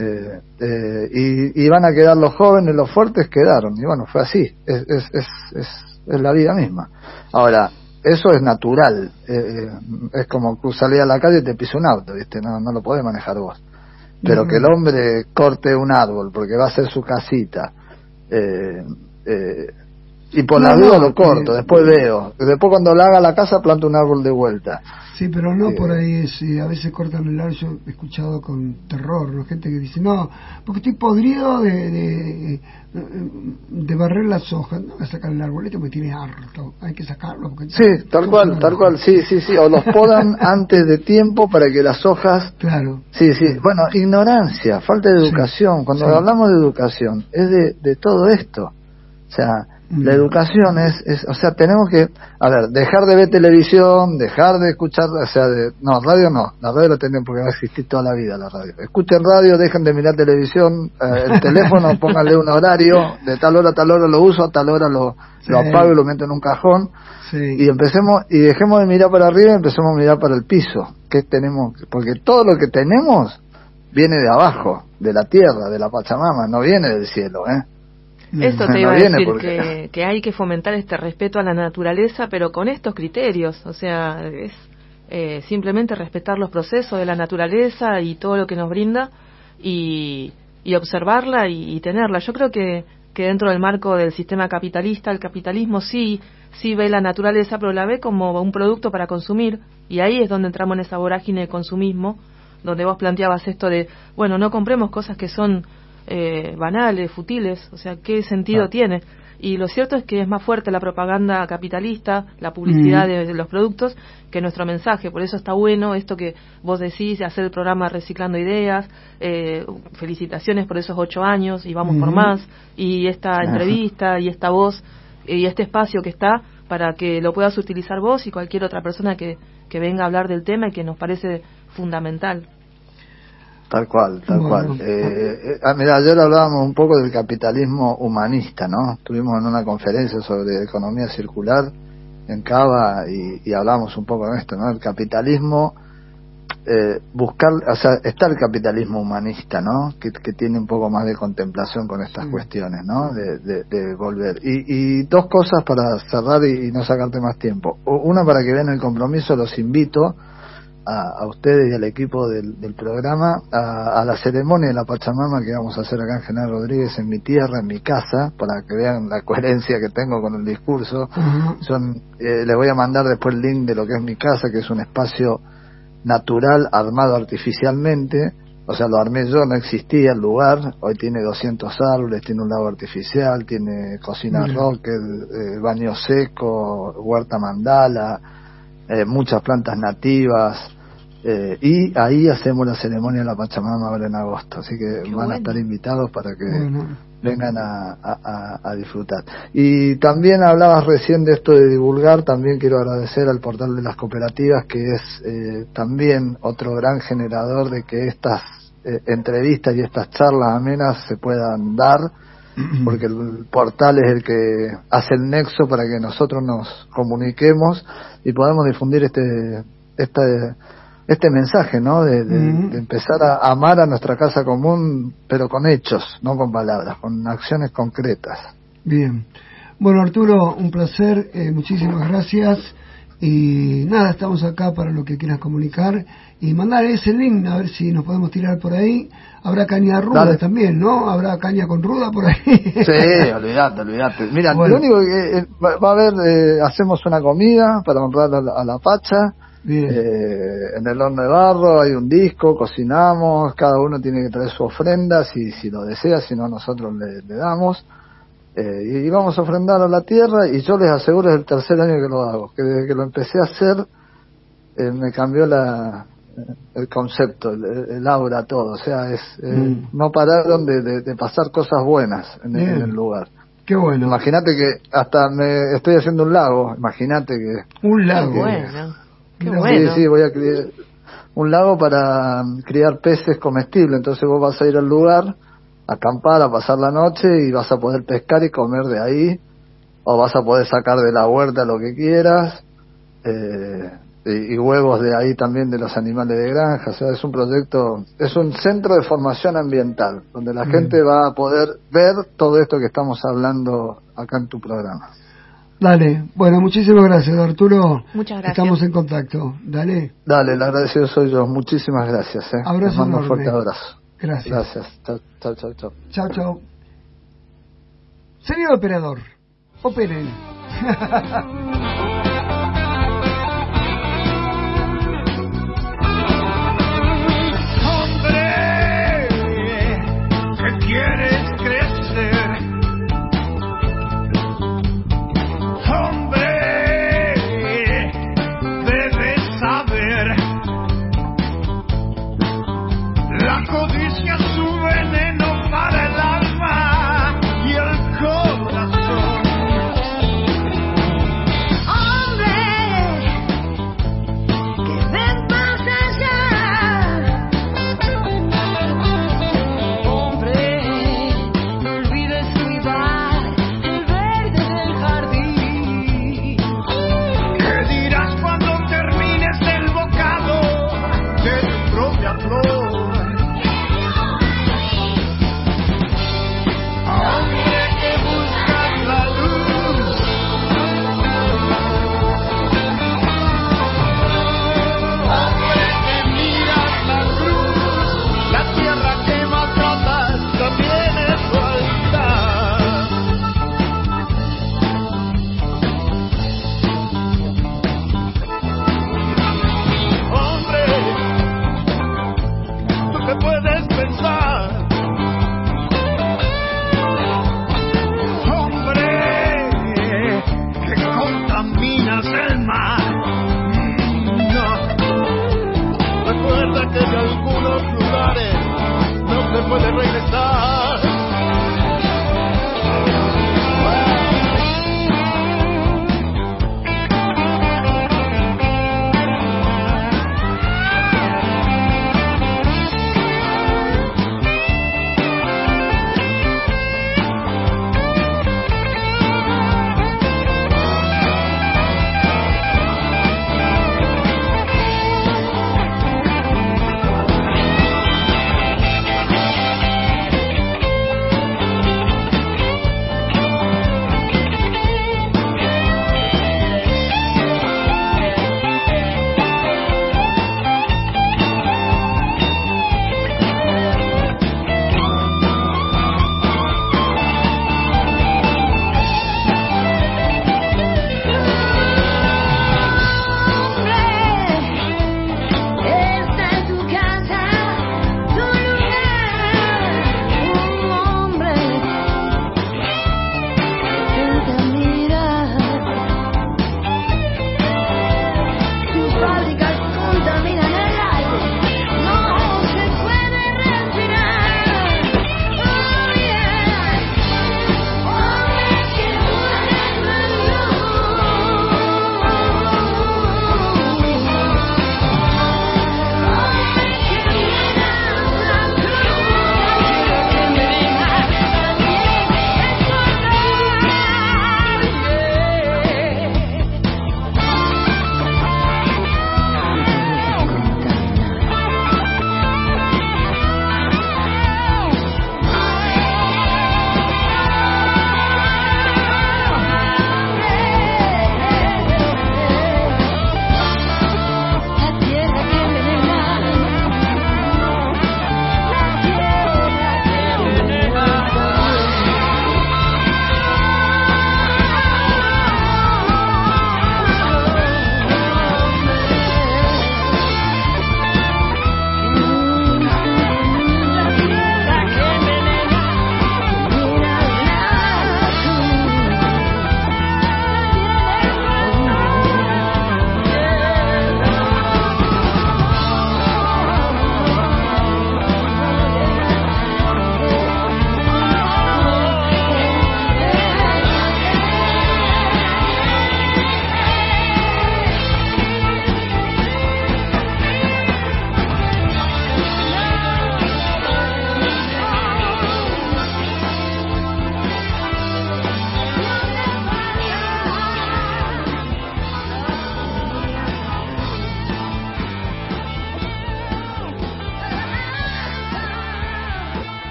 Y van a quedar los jóvenes, los fuertes quedaron, y bueno, fue así, es la vida misma. Ahora, eso es natural, es como salir a la calle y te pisa un auto, ¿viste? No lo podés manejar vos. Pero que el hombre corte un árbol porque va a hacer su casita, y por la duda lo corto, después veo, después cuando le haga la casa planto un árbol de vuelta. Sí, pero no por ahí, a veces cortan el árbol. Yo he escuchado con terror, ¿no? Gente que dice, no, porque estoy podrido de barrer las hojas. No, voy a sacar el arbolito porque tiene harto, hay que sacarlo. Porque sí, tal cual, sí, o los podan antes de tiempo para que las hojas... Claro. Sí, bueno, ignorancia, falta de educación. Cuando hablamos de educación, es de todo esto. O sea, la educación es, o sea, tenemos que, dejar de ver televisión, dejar de escuchar, radio no, la radio la tienen porque va a existir toda la vida la radio. Escuchen radio, dejen de mirar televisión, el teléfono, pónganle un horario, de tal hora a tal hora lo uso, a tal hora lo apago y lo meto en un cajón, y empecemos, y dejemos de mirar para arriba y empecemos a mirar para el piso, que tenemos, porque todo lo que tenemos viene de abajo, de la tierra, de la Pachamama, no viene del cielo, Esto te iba a decir, que hay que fomentar este respeto a la naturaleza, pero con estos criterios, o sea, es simplemente respetar los procesos de la naturaleza y todo lo que nos brinda, y observarla y tenerla. Yo creo que dentro del marco del sistema capitalista, el capitalismo sí ve la naturaleza, pero la ve como un producto para consumir, y ahí es donde entramos en esa vorágine de consumismo, donde vos planteabas esto de, bueno, no compremos cosas que son banales, futiles, o sea, ¿qué sentido tiene? Y lo cierto es que es más fuerte la propaganda capitalista, la publicidad de los productos, que nuestro mensaje. Por eso está bueno esto que vos decís, de hacer el programa Reciclando Ideas, felicitaciones por esos 8 años, y vamos por más, y esta entrevista, y esta voz, y este espacio que está, para que lo puedas utilizar vos y cualquier otra persona que venga a hablar del tema y que nos parece fundamental. Tal cual. Mira, ayer hablábamos un poco del capitalismo humanista, ¿no? Estuvimos en una conferencia sobre economía circular en Cava y hablamos un poco de esto, ¿no? El capitalismo, está el capitalismo humanista, ¿no? Que tiene un poco más de contemplación con estas cuestiones, ¿no? De volver. Y dos cosas para cerrar y no sacarte más tiempo. Una, para que vean el compromiso, los invito a ustedes y al equipo del programa a la ceremonia de la Pachamama que vamos a hacer acá en General Rodríguez, en mi tierra, en mi casa, para que vean la coherencia que tengo con el discurso. Les voy a mandar después el link de lo que es mi casa, que es un espacio natural armado artificialmente. O sea, lo armé yo, no existía el lugar. Hoy tiene 200 árboles, tiene un lago artificial, tiene cocina rocket, baño seco, huerta mandala, muchas plantas nativas, y ahí hacemos la ceremonia de la Pachamama ahora en agosto, así que van a estar invitados para que vengan a disfrutar. Y también hablabas recién de esto de divulgar. También quiero agradecer al portal de las cooperativas, que es también otro gran generador de que estas entrevistas y estas charlas amenas se puedan dar, porque el portal es el que hace el nexo para que nosotros nos comuniquemos y podamos difundir este mensaje, ¿no? De empezar a amar a nuestra casa común, pero con hechos, no con palabras, con acciones concretas. Bien. Bueno, Arturo, un placer, muchísimas gracias. Y nada, estamos acá para lo que quieras comunicar y mandar ese link, a ver si nos podemos tirar por ahí. Habrá caña ruda también, ¿no? Habrá caña con ruda por ahí. Sí, olvídate. Mira, lo único que va a haber, hacemos una comida para honrar a la Pacha. En el horno de barro hay un disco, cocinamos, cada uno tiene que traer su ofrenda si lo desea, si no nosotros le damos. Y vamos a ofrendar a la tierra, y yo les aseguro, es el tercer año que lo hago, que desde que lo empecé a hacer me cambió el concepto, el aura, todo. O sea, no pararon de pasar cosas buenas en el lugar. Qué bueno. Imagínate que hasta me estoy haciendo un lago, imagínate que... Un lago. Qué bueno. Sí, voy a criar un lago para criar peces comestibles. Entonces vos vas a ir al lugar, a acampar, a pasar la noche, y vas a poder pescar y comer de ahí, o vas a poder sacar de la huerta lo que quieras, y huevos de ahí también, de los animales de granja. O sea, es un proyecto, es un centro de formación ambiental, donde la gente va a poder ver todo esto que estamos hablando acá en tu programa. Dale, bueno, muchísimas gracias, Arturo. Muchas gracias. Estamos en contacto. Dale. Dale, el agradecido soy yo. Muchísimas gracias. Abrazo Les mando enorme. un fuerte abrazo. Gracias. Gracias. Chao, chao, chao, chao. Chao, chao. Señor operador, operen. Hombre, que quieres crecer. Hombre, debes saber. La codicia es su veneno para el alma y el corazón.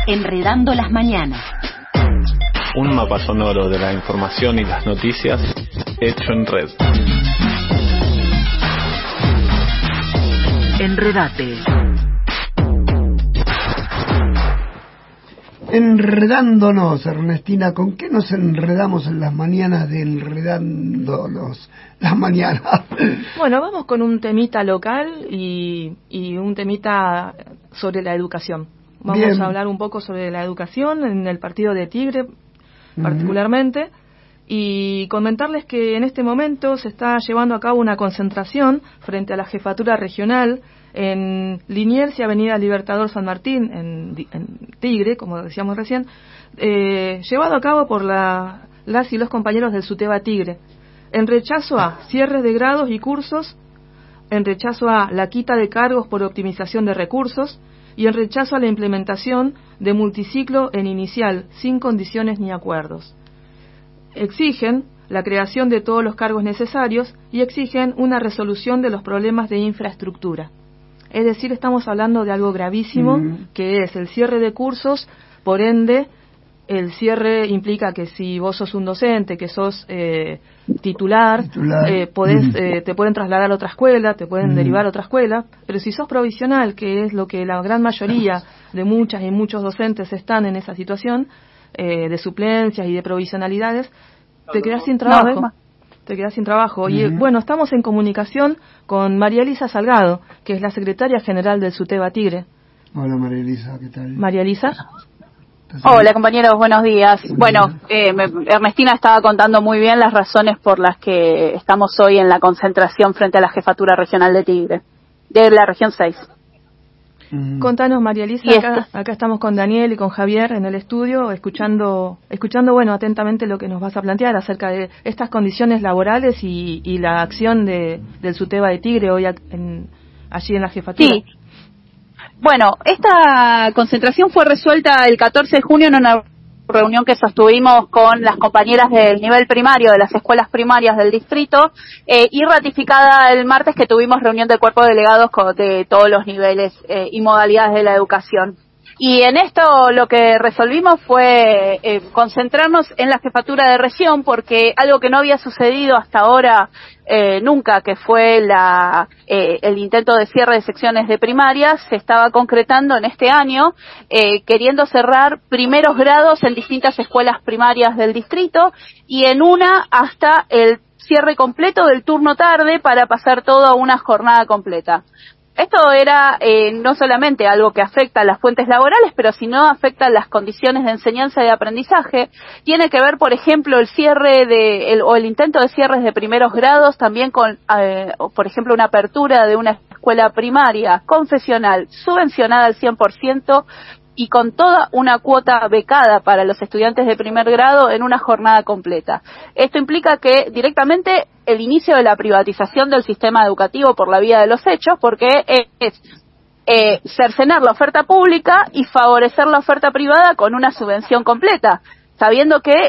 Enredando las mañanas. Un mapa sonoro de la información y las noticias hecho en red. Enredate. Enredándonos, Ernestina, ¿con qué nos enredamos en las mañanas de Enredándonos las mañanas? Bueno, vamos con un temita local y un temita sobre la educación. Vamos a hablar un poco sobre la educación en el partido de Tigre, particularmente, y comentarles que en este momento se está llevando a cabo una concentración frente a la jefatura regional en Liniers y Avenida Libertador San Martín, en Tigre, como decíamos recién, llevado a cabo por las y los compañeros del SUTEBA Tigre, en rechazo a cierres de grados y cursos, en rechazo a la quita de cargos por optimización de recursos y en rechazo a la implementación de multiciclo en inicial, sin condiciones ni acuerdos. Exigen la creación de todos los cargos necesarios y exigen una resolución de los problemas de infraestructura. Es decir, estamos hablando de algo gravísimo, que es el cierre de cursos. Por ende, el cierre implica que si vos sos un docente, que sos titular, te pueden trasladar a otra escuela, te pueden derivar a otra escuela, pero si sos provisional, que es lo que la gran mayoría de muchas y muchos docentes están en esa situación, de suplencias y de provisionalidades, te quedás sin trabajo. Y bueno, estamos en comunicación con María Elisa Salgado, que es la secretaria general del SUTEBA Tigre. Hola María Elisa, ¿qué tal? María Elisa. Hola compañeros, buenos días. Bueno, Ernestina estaba contando muy bien las razones por las que estamos hoy en la concentración frente a la jefatura regional de Tigre, de la región 6. Contanos, María Elisa, acá estamos con Daniel y con Javier en el estudio, escuchando bueno, atentamente lo que nos vas a plantear acerca de estas condiciones laborales y la acción del SUTEBA de Tigre hoy allí en la jefatura. Sí. Bueno, esta concentración fue resuelta el 14 de junio en una reunión que sostuvimos con las compañeras del nivel primario de las escuelas primarias del distrito y ratificada el martes que tuvimos reunión del cuerpo de delegados de todos los niveles y modalidades de la educación. Y en esto lo que resolvimos fue concentrarnos en la jefatura de región, porque algo que no había sucedido hasta ahora nunca, que fue el intento de cierre de secciones de primarias, se estaba concretando en este año, queriendo cerrar primeros grados en distintas escuelas primarias del distrito y en una hasta el cierre completo del turno tarde para pasar todo a una jornada completa. Esto era no solamente algo que afecta a las fuentes laborales, pero sino afecta a las condiciones de enseñanza y de aprendizaje. Tiene que ver, por ejemplo, el cierre o el intento de cierres de primeros grados también con, por ejemplo, una apertura de una escuela primaria confesional subvencionada al 100% y con toda una cuota becada para los estudiantes de primer grado en una jornada completa. Esto implica que directamente el inicio de la privatización del sistema educativo por la vía de los hechos, porque es cercenar la oferta pública y favorecer la oferta privada con una subvención completa, sabiendo que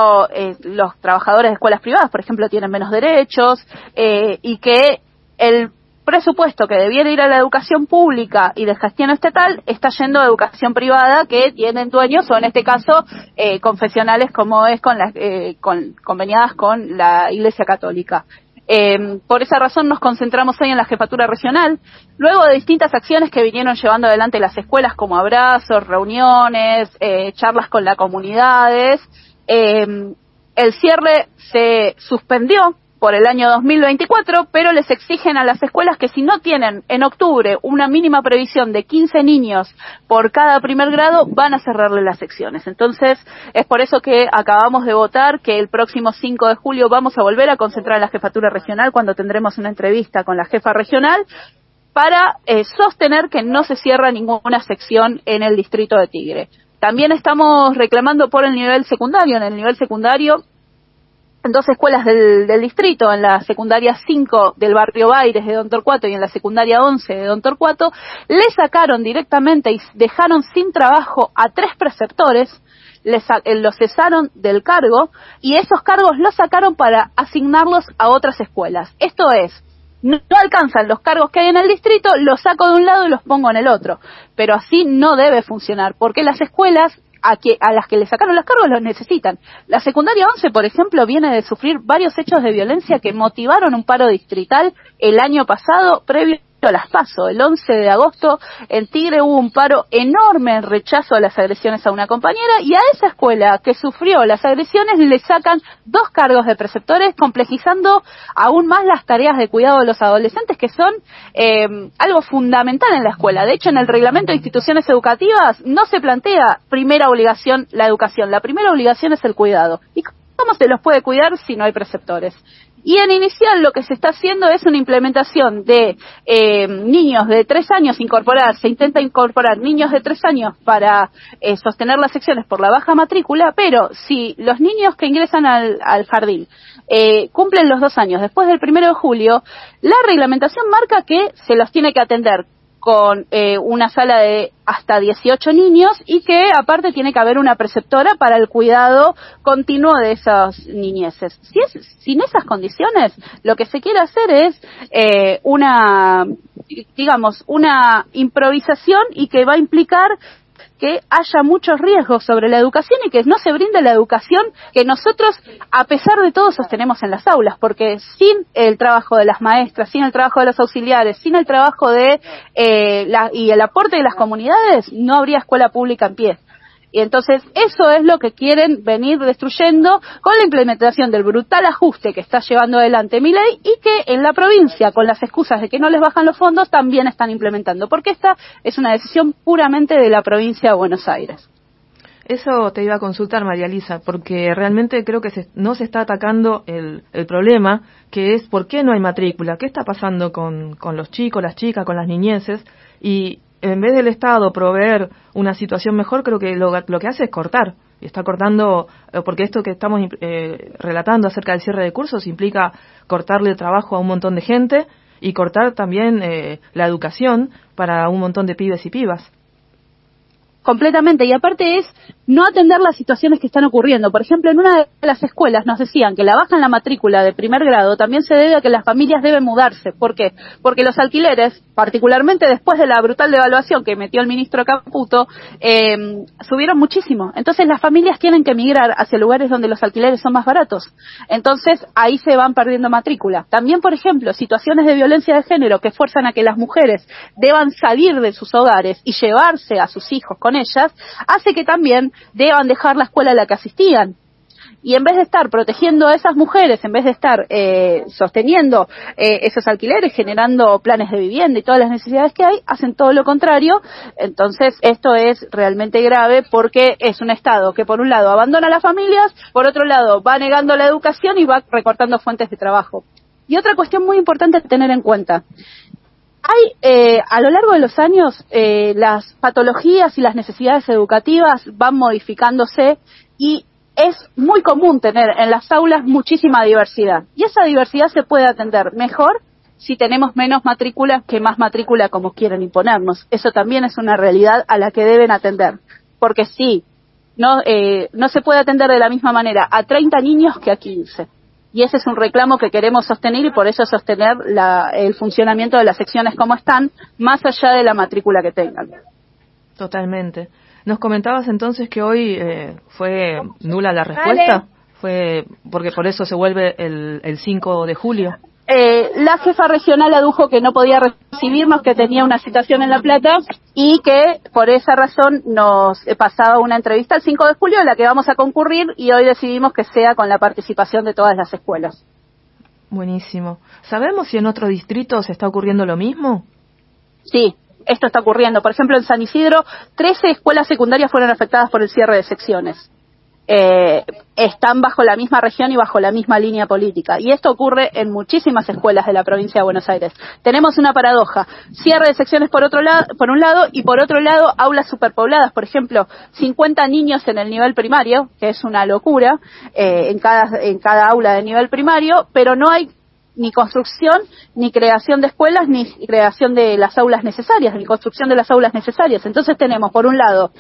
los trabajadores de escuelas privadas, por ejemplo, tienen menos derechos y que el presupuesto que debiera ir a la educación pública y de gestión estatal está yendo a educación privada que tienen dueños, o en este caso confesionales, como es conveniadas con la Iglesia Católica. Por esa razón nos concentramos hoy en la jefatura regional, luego de distintas acciones que vinieron llevando adelante las escuelas, como abrazos, reuniones, charlas con las comunidades. El cierre se suspendió por el año 2024, pero les exigen a las escuelas que si no tienen en octubre una mínima previsión de 15 niños por cada primer grado, van a cerrarle las secciones. Entonces, es por eso que acabamos de votar que el próximo 5 de julio vamos a volver a concentrar en la jefatura regional, cuando tendremos una entrevista con la jefa regional, para sostener que no se cierra ninguna sección en el distrito de Tigre. También estamos reclamando por el nivel secundario. En el nivel secundario, en dos escuelas del distrito, en la secundaria 5 del barrio Baires de Don Torcuato y en la secundaria 11 de Don Torcuato, le sacaron directamente y dejaron sin trabajo a 3 preceptores, los cesaron del cargo y esos cargos los sacaron para asignarlos a otras escuelas. Esto es, no alcanzan los cargos que hay en el distrito, los saco de un lado y los pongo en el otro. Pero así no debe funcionar, porque las escuelas a las que le sacaron los cargos los necesitan. La secundaria 11, por ejemplo, viene de sufrir varios hechos de violencia que motivaron un paro distrital el año pasado, previo a las PASO. El 11 de agosto en Tigre hubo un paro enorme en rechazo a las agresiones a una compañera, y a esa escuela que sufrió las agresiones le sacan 2 cargos de preceptores, complejizando aún más las tareas de cuidado de los adolescentes, que son algo fundamental en la escuela. De hecho, en el reglamento de instituciones educativas no se plantea primera obligación la educación, la primera obligación es el cuidado. ¿Y cómo se los puede cuidar si no hay preceptores? Y en inicial lo que se está haciendo es una implementación de niños de 3 años se intenta incorporar niños de 3 años para sostener las secciones por la baja matrícula, pero si los niños que ingresan al jardín cumplen los 2 años después del 1 de julio, la reglamentación marca que se los tiene que atender con una sala de hasta 18 niños, y que aparte tiene que haber una preceptora para el cuidado continuo de esas niñeces. Sin esas condiciones, lo que se quiere hacer es una improvisación, y que va a implicar que haya muchos riesgos sobre la educación y que no se brinde la educación que nosotros, a pesar de todo, sostenemos en las aulas, porque sin el trabajo de las maestras, sin el trabajo de los auxiliares, sin el trabajo y el aporte de las comunidades, no habría escuela pública en pie. Y entonces eso es lo que quieren venir destruyendo con la implementación del brutal ajuste que está llevando adelante Milei, y que en la provincia, con las excusas de que no les bajan los fondos, también están implementando, porque esta es una decisión puramente de la provincia de Buenos Aires. Eso te iba a consultar, María Elisa, porque realmente creo que no se está atacando el problema, que es por qué no hay matrícula, qué está pasando con los chicos, las chicas, con las niñeces, y en vez del Estado proveer una situación mejor, creo que lo que hace es cortar. Y está cortando, porque esto que estamos relatando acerca del cierre de cursos implica cortarle el trabajo a un montón de gente y cortar también la educación para un montón de pibes y pibas. Completamente, y aparte es no atender las situaciones que están ocurriendo. Por ejemplo, en una de las escuelas nos decían que la baja en la matrícula de 1er grado también se debe a que las familias deben mudarse. ¿Por qué? Porque los alquileres, particularmente después de la brutal devaluación que metió el ministro Caputo, subieron muchísimo. Entonces las familias tienen que migrar hacia lugares donde los alquileres son más baratos. Entonces ahí se van perdiendo matrícula. También, por ejemplo, situaciones de violencia de género que fuerzan a que las mujeres deban salir de sus hogares y llevarse a sus hijos con ellas, hace que también deban dejar la escuela a la que asistían. Y en vez de estar protegiendo a esas mujeres, en vez de estar sosteniendo esos alquileres, generando planes de vivienda y todas las necesidades que hay, hacen todo lo contrario. Entonces esto es realmente grave, porque es un Estado que por un lado abandona a las familias, por otro lado va negando la educación y va recortando fuentes de trabajo. Y otra cuestión muy importante a tener en cuenta: hay, a lo largo de los años, las patologías y las necesidades educativas van modificándose, y es muy común tener en las aulas muchísima diversidad. Y esa diversidad se puede atender mejor si tenemos menos matrícula que más matrícula, como quieren imponernos. Eso también es una realidad a la que deben atender. Porque sí, no se puede atender de la misma manera a 30 niños que a 15. Y ese es un reclamo que queremos sostener, y por eso sostener el funcionamiento de las secciones como están, más allá de la matrícula que tengan. Totalmente. Nos comentabas entonces que hoy fue nula la respuesta. Fue porque por eso se vuelve el 5 de julio. La jefa regional adujo que no podía recibirnos, que tenía una citación en La Plata, y que por esa razón nos pasaba una entrevista el 5 de julio en la que vamos a concurrir, y hoy decidimos que sea con la participación de todas las escuelas. Buenísimo. ¿Sabemos si en otros distritos está ocurriendo lo mismo? Sí, esto está ocurriendo. Por ejemplo, en San Isidro, 13 escuelas secundarias fueron afectadas por el cierre de secciones. Están bajo la misma región y bajo la misma línea política, y esto ocurre en muchísimas escuelas de la provincia de Buenos Aires. Tenemos una paradoja: cierre de secciones por un lado, y por otro lado aulas superpobladas. Por ejemplo, 50 niños en el nivel primario, que es una locura, en cada aula de nivel primario, pero no hay ni construcción, ni creación de escuelas, ni creación de las aulas necesarias, ni construcción de las aulas necesarias. Entonces tenemos, por un lado,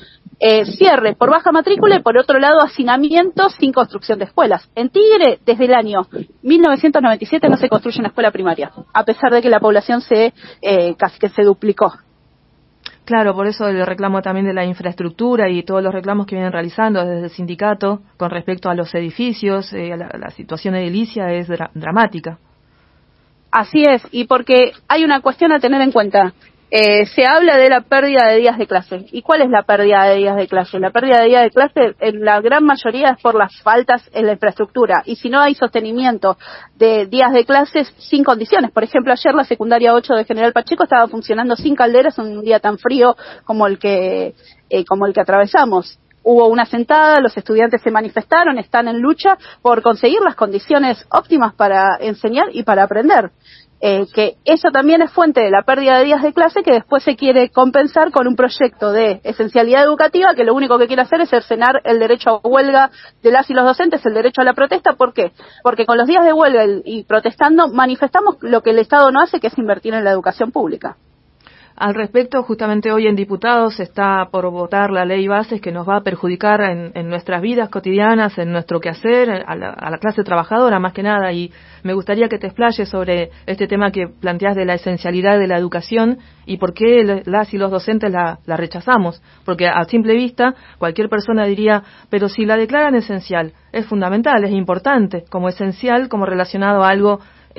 cierre por baja matrícula y por otro lado hacinamiento sin construcción de escuelas. En Tigre, desde el año 1997 no se construye una escuela primaria, a pesar de que la población casi que se duplicó. Claro, por eso el reclamo también de la infraestructura y todos los reclamos que vienen realizando desde el sindicato con respecto a los edificios, la situación edilicia es dramática. Así es, y porque hay una cuestión a tener en cuenta. Se habla de la pérdida de días de clase. ¿Y cuál es la pérdida de días de clase? La pérdida de días de clase en la gran mayoría es por las faltas en la infraestructura. Y si no hay sostenimiento de días de clases sin condiciones. Por ejemplo, ayer la secundaria 8 de General Pacheco estaba funcionando sin calderas en un día tan frío como el que atravesamos. Hubo una sentada, los estudiantes se manifestaron, están en lucha por conseguir las condiciones óptimas para enseñar y para aprender. Que eso también es fuente de la pérdida de días de clase que después se quiere compensar con un proyecto de esencialidad educativa que lo único que quiere hacer es cercenar el derecho a huelga de las y los docentes, el derecho a la protesta. ¿Por qué? Porque con los días de huelga y protestando manifestamos lo que el Estado no hace, que es invertir en la educación pública. Al respecto, justamente hoy en Diputados se está por votar la ley bases que nos va a perjudicar en nuestras vidas cotidianas, en nuestro quehacer, a la clase trabajadora más que nada, y me gustaría que te explayes sobre este tema que planteas de la esencialidad de la educación y por qué las y los docentes la rechazamos, porque a simple vista cualquier persona diría, pero si la declaran esencial, es fundamental, es importante, como esencial, como relacionado a algo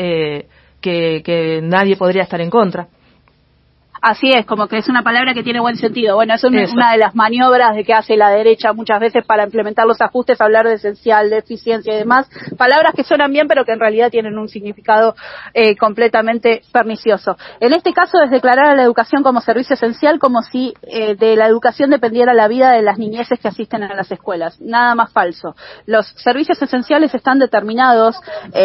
que nadie podría estar en contra. Así es, como que es una palabra que tiene buen sentido. Bueno, eso es una de las maniobras de que hace la derecha muchas veces para implementar los ajustes, hablar de esencial, de eficiencia y demás. Palabras que suenan bien, pero que en realidad tienen un significado completamente pernicioso. En este caso es declarar a la educación como servicio esencial, como si de la educación dependiera la vida de las niñeces que asisten a las escuelas. Nada más falso. Los servicios esenciales están determinados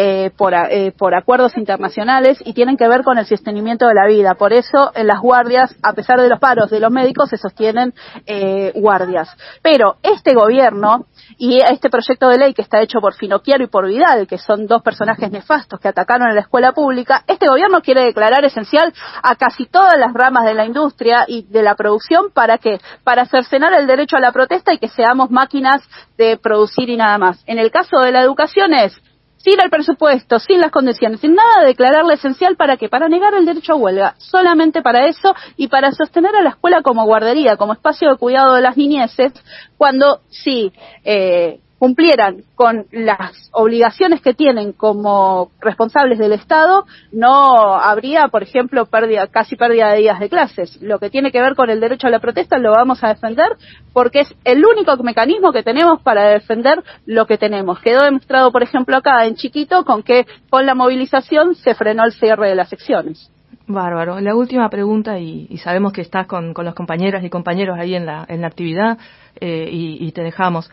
por acuerdos internacionales y tienen que ver con el sostenimiento de la vida. Por eso, en las guardias, a pesar de los paros de los médicos, se sostienen guardias. Pero este gobierno y este proyecto de ley que está hecho por Finocchiaro y por Vidal, que son dos personajes nefastos que atacaron a la escuela pública, este gobierno quiere declarar esencial a casi todas las ramas de la industria y de la producción. ¿Para qué? Para cercenar el derecho a la protesta y que seamos máquinas de producir y nada más. En el caso de la educación es sin el presupuesto, sin las condiciones, sin nada, declararla esencial. ¿Para qué? Para negar el derecho a huelga, solamente para eso y para sostener a la escuela como guardería, como espacio de cuidado de las niñeces, cuando sí cumplieran con las obligaciones que tienen como responsables del Estado, no habría, por ejemplo, casi pérdida de días de clases. Lo que tiene que ver con el derecho a la protesta lo vamos a defender porque es el único mecanismo que tenemos para defender lo que tenemos. Quedó demostrado, por ejemplo, acá en Chiquito, con que con la movilización se frenó el cierre de las secciones. Bárbaro. La última pregunta, y sabemos que estás con los compañeras y compañeros ahí en la actividad, y te dejamos.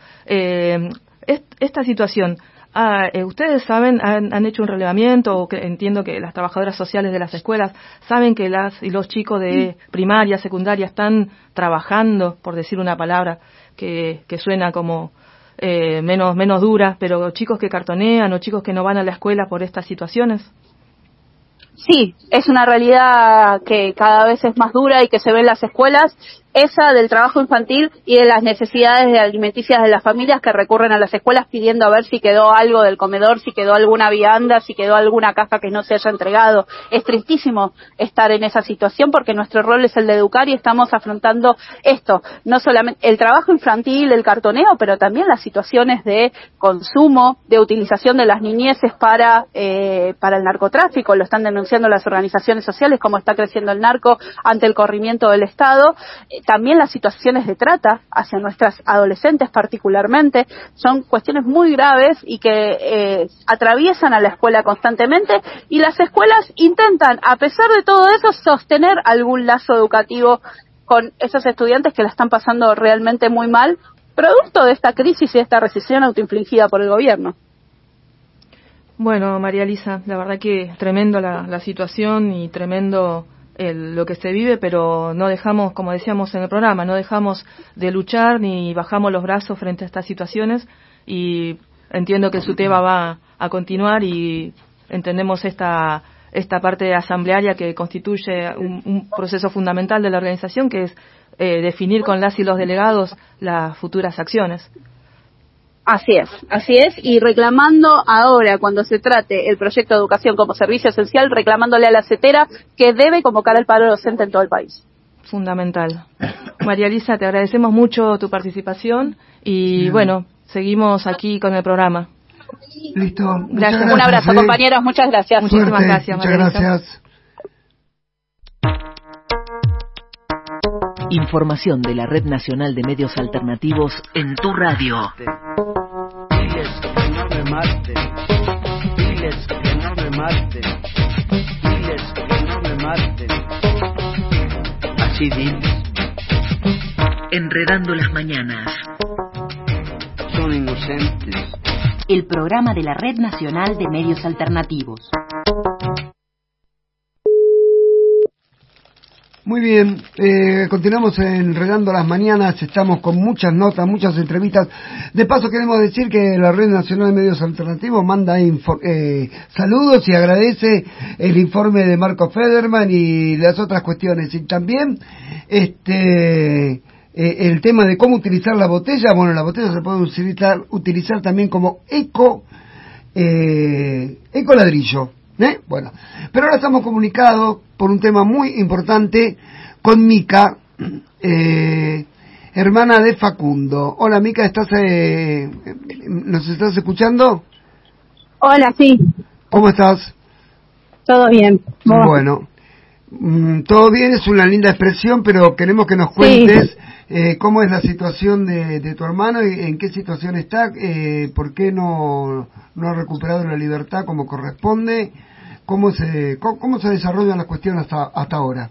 Esta situación, ustedes saben, han hecho un relevamiento, o que entiendo que las trabajadoras sociales de las escuelas saben que las y los chicos de primaria, secundaria están trabajando, por decir una palabra que suena como menos dura, pero chicos que cartonean o chicos que no van a la escuela por estas situaciones. Sí, es una realidad que cada vez es más dura y que se ve en las escuelas, esa del trabajo infantil y de las necesidades alimenticias de las familias que recurren a las escuelas pidiendo a ver si quedó algo del comedor, si quedó alguna vianda, si quedó alguna caja que no se haya entregado. Es tristísimo estar en esa situación porque nuestro rol es el de educar y estamos afrontando esto, no solamente el trabajo infantil, el cartoneo, pero también las situaciones de consumo, de utilización de las niñeces para el narcotráfico. Lo están denunciando las organizaciones sociales, como está creciendo el narco ante el corrimiento del Estado. También las situaciones de trata hacia nuestras adolescentes particularmente son cuestiones muy graves y que atraviesan a la escuela constantemente, y las escuelas intentan, a pesar de todo eso, sostener algún lazo educativo con esos estudiantes que la están pasando realmente muy mal, producto de esta crisis y de esta recesión autoinfligida por el gobierno. Bueno, María Elisa, la verdad que tremendo la situación y tremendo lo que se vive, pero no dejamos, como decíamos en el programa, no dejamos de luchar ni bajamos los brazos frente a estas situaciones, y entiendo que el SUTEBA va a continuar y entendemos esta parte asamblearia que constituye un proceso fundamental de la organización, que es definir con las y los delegados las futuras acciones. Así es, y reclamando ahora, cuando se trate el proyecto de educación como servicio esencial, reclamándole a la CETERA que debe convocar al paro docente en todo el país. Fundamental. María Elisa, te agradecemos mucho tu participación y bueno, seguimos aquí con el programa. Listo. Gracias. Un abrazo, compañeros, muchas gracias. Muchísimas gracias, María Elisa. Gracias. Información de la Red Nacional de Medios Alternativos en tu radio. Diles que no me maten, diles que no me maten, diles que no me maten. Así diles. Enredando las mañanas. Son inocentes. El programa de la Red Nacional de Medios Alternativos. Muy bien, continuamos enredando las mañanas, estamos con muchas notas, muchas entrevistas. De paso queremos decir que la Red Nacional de Medios Alternativos manda saludos y agradece el informe de Marco Federman y las otras cuestiones. Y también el tema de cómo utilizar la botella. Bueno, la botella se puede utilizar también como eco ladrillo. Bueno, pero ahora estamos comunicados por un tema muy importante con Mica, hermana de Facundo. Hola Mica, ¿nos estás escuchando? Hola, sí. ¿Cómo estás? Todo bien. Bueno, todo bien es una linda expresión, pero queremos que nos cuentes cómo es la situación de tu hermano y en qué situación está, por qué no ha recuperado la libertad como corresponde. ¿Cómo se desarrollan las cuestiones hasta ahora?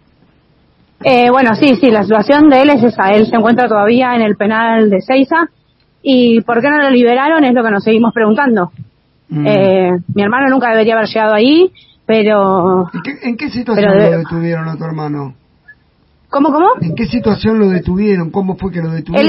Bueno, sí, la situación de él es esa. Él se encuentra todavía en el penal de Seiza. ¿Y por qué no lo liberaron? Es lo que nos seguimos preguntando. Mi hermano nunca debería haber llegado ahí, pero... ¿En qué situación lo detuvieron a tu hermano? ¿Cómo? ¿En qué situación lo detuvieron? ¿Cómo fue que lo detuvieron?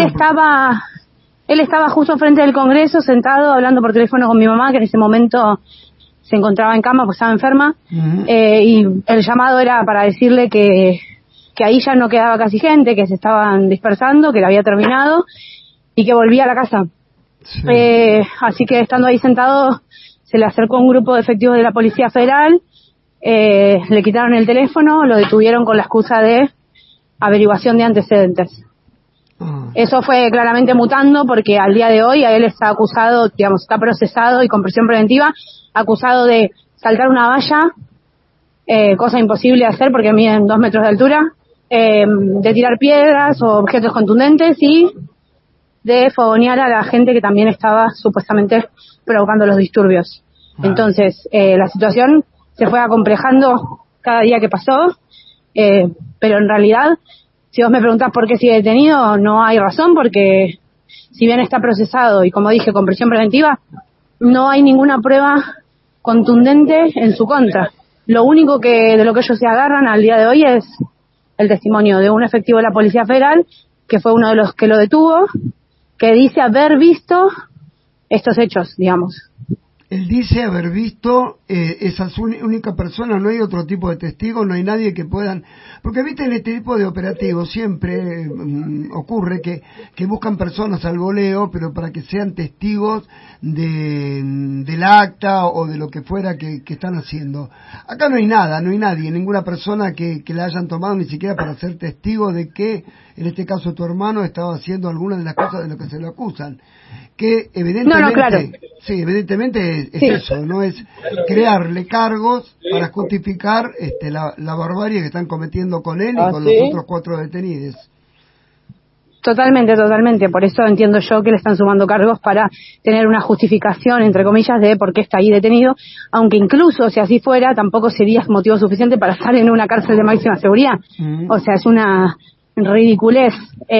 Él estaba justo enfrente del Congreso, sentado, hablando por teléfono con mi mamá, que en ese momento se encontraba en cama, pues estaba enferma, y el llamado era para decirle que ahí ya no quedaba casi gente, que se estaban dispersando, que la había terminado, y que volvía a la casa. Sí. Así que estando ahí sentado, se le acercó un grupo de efectivos de la Policía Federal, le quitaron el teléfono, lo detuvieron con la excusa de averiguación de antecedentes. Eso fue claramente mutando porque al día de hoy a él está acusado, está procesado y con prisión preventiva, acusado de saltar una valla, cosa imposible de hacer porque miden 2 metros de altura, de tirar piedras o objetos contundentes y de fogonear a la gente que también estaba supuestamente provocando los disturbios. Entonces, la situación se fue acomplejando cada día que pasó, pero en realidad, si vos me preguntás por qué sigue detenido, no hay razón, porque si bien está procesado y, como dije, con prisión preventiva, no hay ninguna prueba contundente en su contra. Lo único de lo que ellos se agarran al día de hoy es el testimonio de un efectivo de la Policía Federal, que fue uno de los que lo detuvo, que dice haber visto estos hechos, digamos. Él dice haber visto esa única persona, no hay otro tipo de testigo, no hay nadie que puedan... Porque viste, en este tipo de operativos siempre ocurre que buscan personas al voleo, pero para que sean testigos del acta o de lo que fuera que están haciendo. Acá no hay nada, no hay nadie, ninguna persona que la hayan tomado ni siquiera para ser testigo de que, en este caso tu hermano, estaba haciendo alguna de las cosas de lo que se le acusan. Que evidentemente, claro. Sí, evidentemente es eso, no es crearle cargos para justificar la barbarie que están cometiendo con él y con los otros 4 detenidos. Totalmente. Por eso entiendo yo que le están sumando cargos para tener una justificación, entre comillas, de por qué está ahí detenido, aunque incluso si así fuera, tampoco sería motivo suficiente para estar en una cárcel de máxima seguridad. O sea, es una ridiculez.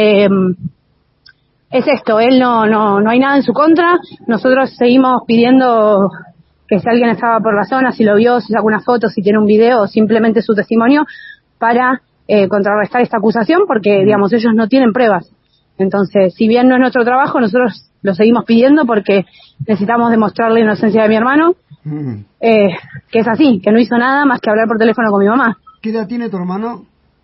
Es esto, él no hay nada en su contra. Nosotros seguimos pidiendo que si alguien estaba por la zona, si lo vio, si sacó una foto, si tiene un video o simplemente su testimonio, para contrarrestar esta acusación, porque, digamos, ellos no tienen pruebas. Entonces, si bien no es nuestro trabajo, nosotros lo seguimos pidiendo porque necesitamos demostrar la inocencia de mi hermano, que es así, que no hizo nada más que hablar por teléfono con mi mamá. ¿Qué edad tiene tu hermano?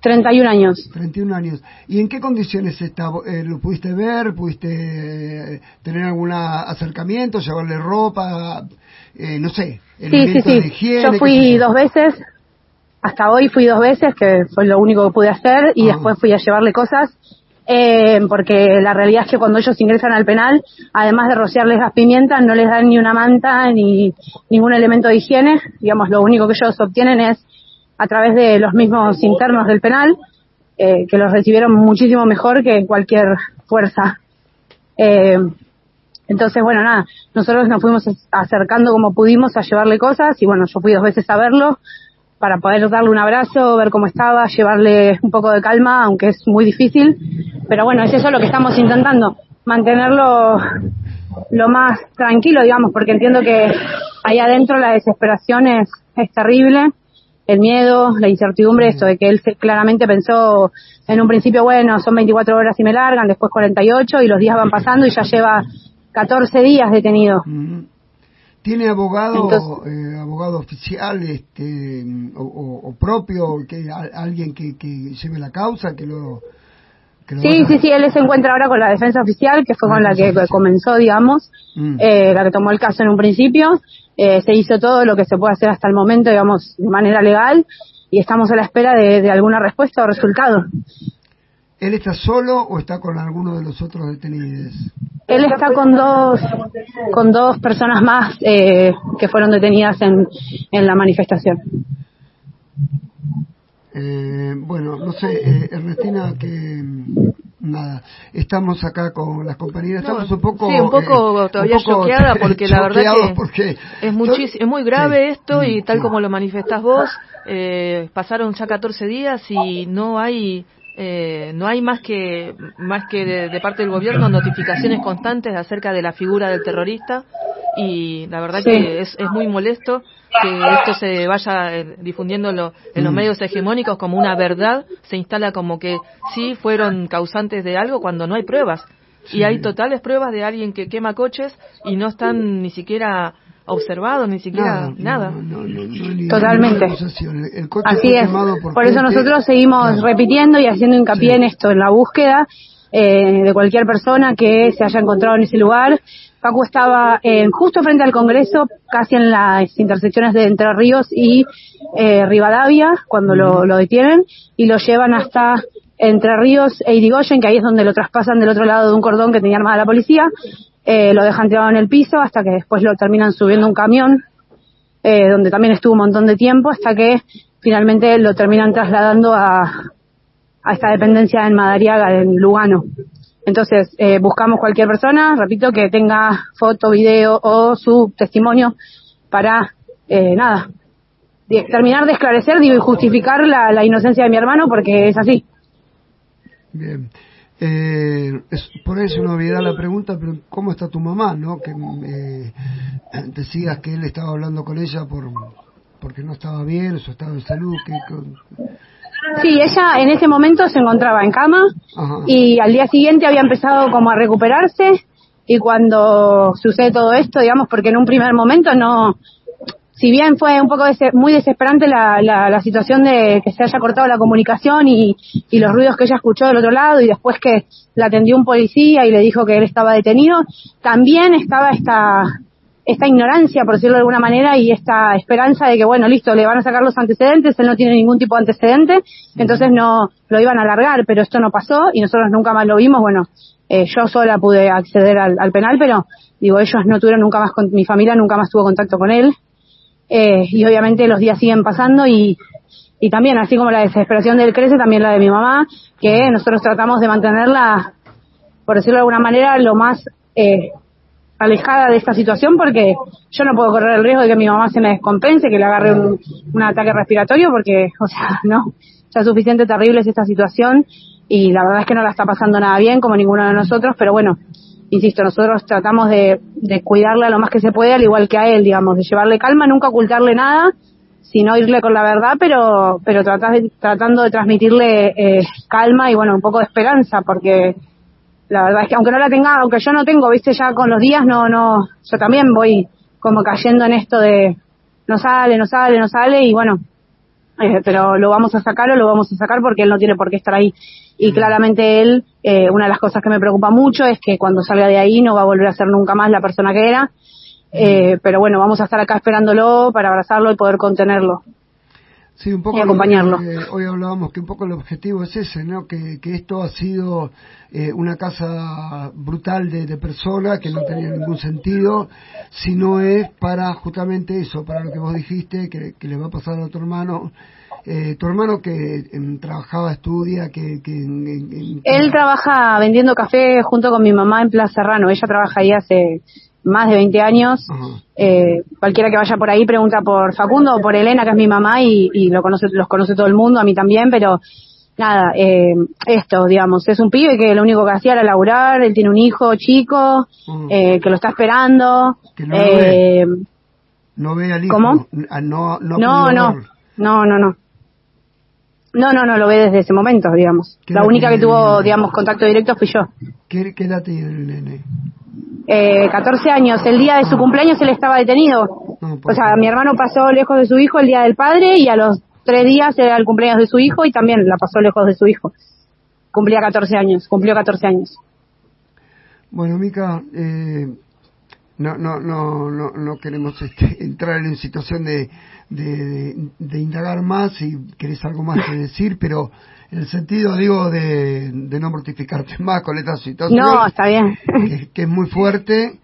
31 años. 31 años. ¿Y en qué condiciones está? ¿Lo pudiste ver? ¿Pudiste tener algún acercamiento? ¿Llevarle ropa? No sé, elementos de higiene. Yo fui 2 veces. Hasta hoy fui 2 veces, que fue lo único que pude hacer, y después fui a llevarle cosas, porque la realidad es que cuando ellos ingresan al penal, además de rociarles gas pimienta, no les dan ni una manta ni ningún elemento de higiene. Digamos, lo único que ellos obtienen es a través de los mismos internos del penal, que los recibieron muchísimo mejor que cualquier fuerza. Entonces, bueno, nada, nosotros nos fuimos acercando como pudimos a llevarle cosas, y bueno, yo fui 2 veces a verlo, para poder darle un abrazo, ver cómo estaba, llevarle un poco de calma, aunque es muy difícil. Pero bueno, es eso lo que estamos intentando, mantenerlo lo más tranquilo, digamos, porque entiendo que ahí adentro la desesperación es terrible, el miedo, la incertidumbre, esto de que él claramente pensó en un principio, bueno, son 24 horas y me largan, después 48, y los días van pasando y ya lleva 14 días detenido. ¿Tiene abogado, abogado oficial, o propio, que alguien que lleve la causa, que lo Sí, él se encuentra ahora con la defensa oficial, que fue con la que comenzó, digamos, la que tomó el caso en un principio. Se hizo todo lo que se puede hacer hasta el momento, digamos, de manera legal, y estamos a la espera de alguna respuesta o resultado. ¿Él está solo o está con alguno de los otros detenidos? Él está con dos personas más que fueron detenidas en la manifestación. Bueno, no sé, Ernestina, que nada, estamos acá con las compañeras, estamos un poco... Sí, un poco todavía choqueada, porque la verdad que es muy grave esto, y tal como lo manifestás vos, pasaron ya 14 días y no hay más que de parte del gobierno notificaciones constantes acerca de la figura del terrorista, y la verdad que es muy molesto que esto se vaya difundiendo en los medios hegemónicos como una verdad, se instala como que sí fueron causantes de algo cuando no hay pruebas, y hay totales pruebas de alguien que quema coches y no están ni siquiera observados, ni siquiera nada. Totalmente. Así es. Por eso nosotros seguimos repitiendo y haciendo hincapié en esto, en la búsqueda de cualquier persona que se haya encontrado en ese lugar. Facu estaba justo frente al Congreso, casi en las intersecciones de Entre Ríos y Rivadavia, cuando lo detienen, y lo llevan hasta Entre Ríos e Irigoyen, que ahí es donde lo traspasan del otro lado de un cordón que tenía armada la policía. Lo dejan tirado en el piso hasta que después lo terminan subiendo a un camión, donde también estuvo un montón de tiempo, hasta que finalmente lo terminan trasladando a esta dependencia en Madariaga, en Lugano. Entonces, buscamos cualquier persona, repito, que tenga foto, video o su testimonio para, terminar de esclarecer, y justificar la inocencia de mi hermano, porque es así. Bien. Por eso no olvidar la pregunta, pero ¿cómo está tu mamá, no? Que decías que él estaba hablando con ella porque no estaba bien, su estado de salud. Sí, ella en ese momento se encontraba en cama. Ajá. Y al día siguiente había empezado como a recuperarse, y cuando sucede todo esto, digamos, porque en un primer momento no... Si bien fue un poco muy desesperante la situación de que se haya cortado la comunicación y los ruidos que ella escuchó del otro lado, y después que la atendió un policía y le dijo que él estaba detenido, también estaba esta ignorancia, por decirlo de alguna manera, y esta esperanza de que, bueno, listo, le van a sacar los antecedentes, él no tiene ningún tipo de antecedente, entonces no lo iban a alargar, pero esto no pasó y nosotros nunca más lo vimos. Bueno, yo sola pude acceder al penal, pero digo, ellos no tuvieron nunca más, mi familia nunca más tuvo contacto con él. Y obviamente los días siguen pasando, y también, así como la desesperación de él crece, también la de mi mamá, que nosotros tratamos de mantenerla, por decirlo de alguna manera, lo más alejada de esta situación, porque yo no puedo correr el riesgo de que mi mamá se me descompense, que le agarre un ataque respiratorio, porque, o sea, no, ya es suficiente terrible es esta situación, y la verdad es que no la está pasando nada bien, como ninguno de nosotros, pero bueno, insisto, nosotros tratamos de cuidarla lo más que se puede, al igual que a él, digamos, de llevarle calma, nunca ocultarle nada, sino irle con la verdad, pero tratando de transmitirle calma y, bueno, un poco de esperanza, porque la verdad es que aunque yo no tengo, viste, ya con los días yo también voy como cayendo en esto de no sale, y bueno, pero lo vamos a sacar porque él no tiene por qué estar ahí. Y claramente él, una de las cosas que me preocupa mucho es que cuando salga de ahí no va a volver a ser nunca más la persona que era. Pero bueno, vamos a estar acá esperándolo para abrazarlo y poder contenerlo. Sí, un poco y acompañarlo. Hoy hablábamos que un poco el objetivo es ese, ¿no? Que esto ha sido una casa brutal de personas que no tenía ningún sentido, sino es para justamente eso, para lo que vos dijiste, que le va a pasar a tu hermano que trabajaba, estudia, Él trabaja vendiendo café junto con mi mamá en Plaza Serrano. Ella trabaja ahí hace más de 20 años. Cualquiera que vaya por ahí pregunta por Facundo o por Elena, que es mi mamá, y los conoce todo el mundo, a mí también, pero nada, esto, digamos, es un pibe que lo único que hacía era laburar. Él tiene un hijo chico, que lo está esperando. Que no lo ve. No ve al hijo. ¿Cómo? No, lo ve desde ese momento, digamos. La única que tuvo, digamos, contacto directo fui yo. ¿Qué edad tiene el nene? 14 años. El día de su cumpleaños él estaba detenido. O sea, mi hermano pasó lejos de su hijo el día del padre y a los 3 días era el cumpleaños de su hijo y también la pasó lejos de su hijo. Cumplió 14 años. Bueno, Mica, no queremos entrar en situación de indagar más, si querés algo más que decir, pero en el sentido, digo, de no mortificarte más con esta situación. No, está bien. Que es muy fuerte,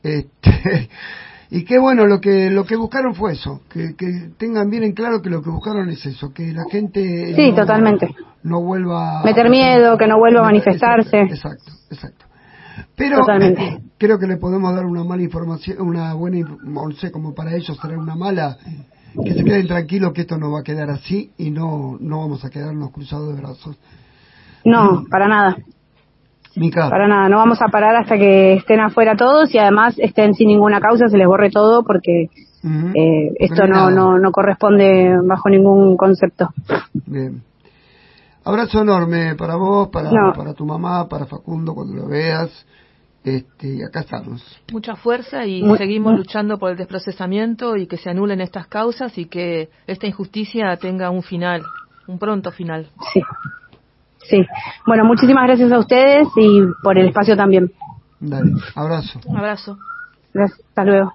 y que bueno, lo que buscaron fue eso, que tengan bien en claro que lo que buscaron es eso, que la gente totalmente no vuelva meter miedo, que no vuelva a manifestarse. Exacto. Pero totalmente. Creo que le podemos dar una mala información, una buena, no sé, como para ellos será una mala, que se queden tranquilos que esto no va a quedar así y no vamos a quedarnos cruzados de brazos. No, para nada. Mica. Para nada, no vamos a parar hasta que estén afuera todos y además estén sin ninguna causa, se les borre todo porque esto no corresponde bajo ningún concepto. Bien. Abrazo enorme para vos, para tu mamá, para Facundo cuando lo veas. Acá estamos. Mucha fuerza y seguimos luchando por el desprocesamiento y que se anulen estas causas y que esta injusticia tenga un final, un pronto final. Sí. Bueno, muchísimas gracias a ustedes y por el espacio también. Dale, abrazo. Abrazo. Gracias, hasta luego.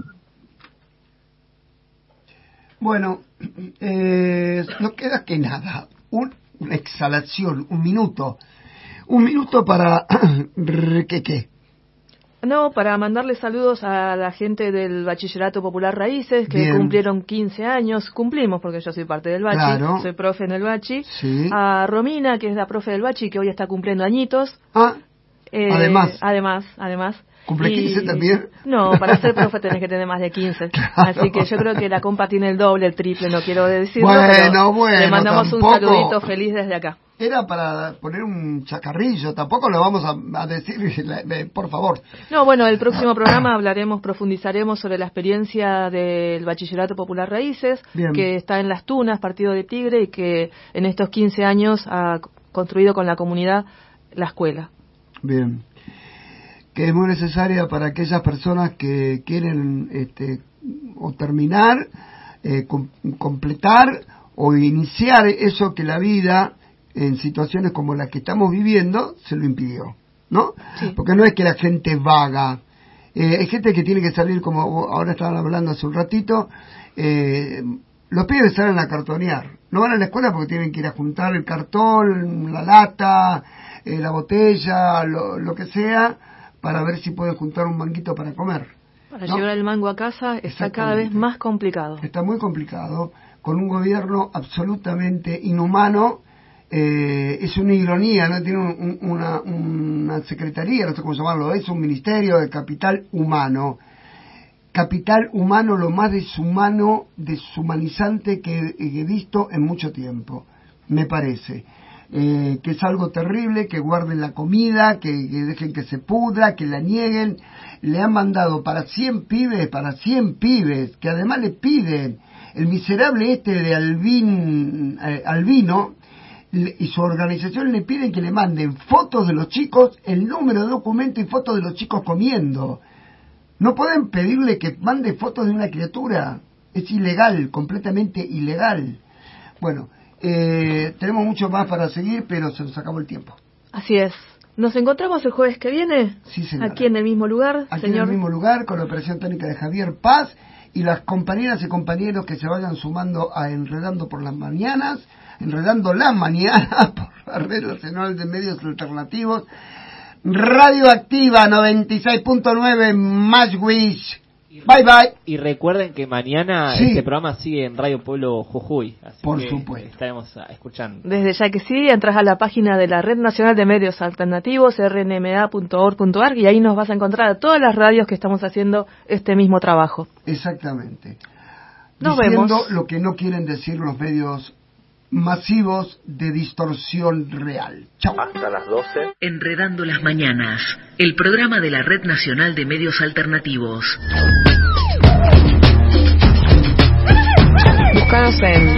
Bueno, no queda que nada. Una exhalación, un minuto para ¿qué? No, para mandarle saludos a la gente del Bachillerato Popular Raíces, que cumplieron 15 años. Cumplimos porque yo soy parte del Bachi, soy profe en el Bachi. Sí. A Romina, que es la profe del Bachi, que hoy está cumpliendo añitos. Además. ¿Cumple 15 también? No, para ser profe tenés que tener más de 15. Claro. Así que yo creo que la compa tiene el doble, el triple, no quiero decirlo. Bueno, le mandamos tampoco. Un saludito feliz desde acá. Era para poner un chacarrillo, tampoco lo vamos a decir, por favor. No, bueno, el próximo programa profundizaremos sobre la experiencia del Bachillerato Popular Raíces, que está en Las Tunas, Partido de Tigre, y que en estos 15 años ha construido con la comunidad la escuela. Bien. Que es muy necesaria para aquellas personas que quieren o terminar, completar o iniciar eso que la vida en situaciones como las que estamos viviendo se lo impidió, ¿no? Sí. Porque no es que la gente vaga, hay gente que tiene que salir, como ahora estaban hablando hace un ratito, los pibes salen a cartonear, no van a la escuela porque tienen que ir a juntar el cartón, la lata, la botella, lo que sea, para ver si pueden juntar un manguito para comer. Para llevar el mango a casa está cada vez más complicado. Está muy complicado, con un gobierno absolutamente inhumano. Es una ironía, ¿no? Tiene una secretaría, no sé cómo llamarlo, es un ministerio de capital humano. Capital humano, lo más deshumano, deshumanizante que he visto en mucho tiempo, me parece. Que es algo terrible, que guarden la comida, que dejen que se pudra, que la nieguen. Le han mandado para 100 pibes, que además le piden, el miserable de Albino, y su organización le piden que le manden fotos de los chicos, el número de documento y fotos de los chicos comiendo. No pueden pedirle que mande fotos de una criatura, es ilegal, completamente ilegal. Bueno, tenemos mucho más para seguir, pero se nos acabó el tiempo. Así es. ¿Nos encontramos el jueves que viene? Sí, señora. Aquí en el mismo lugar, Aquí señor. en el mismo lugar, con la operación técnica de Javier Paz y las compañeras y compañeros que se vayan sumando a Enredando por las Mañanas, Enredando las Mañanas por la Red Nacional de Medios Alternativos, Radioactiva 96.9 Matchwish. Bye bye. Y recuerden que mañana Sí. este programa sigue en Radio Pueblo Jujuy, así Por que supuesto. estaremos escuchando. Desde ya que sí, entras a la página de la Red Nacional de Medios Alternativos, rnma.org.ar, y ahí nos vas a encontrar a todas las radios que estamos haciendo este mismo trabajo. Exactamente. Nos Diciendo vemos. lo que no quieren decir los medios masivos de distorsión real. Chao. Hasta las 12. Enredando las Mañanas, el programa de la Red Nacional de Medios Alternativos. Búscanos en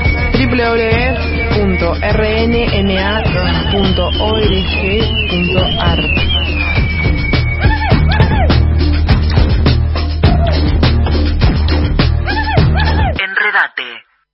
www.rnma.org.ar.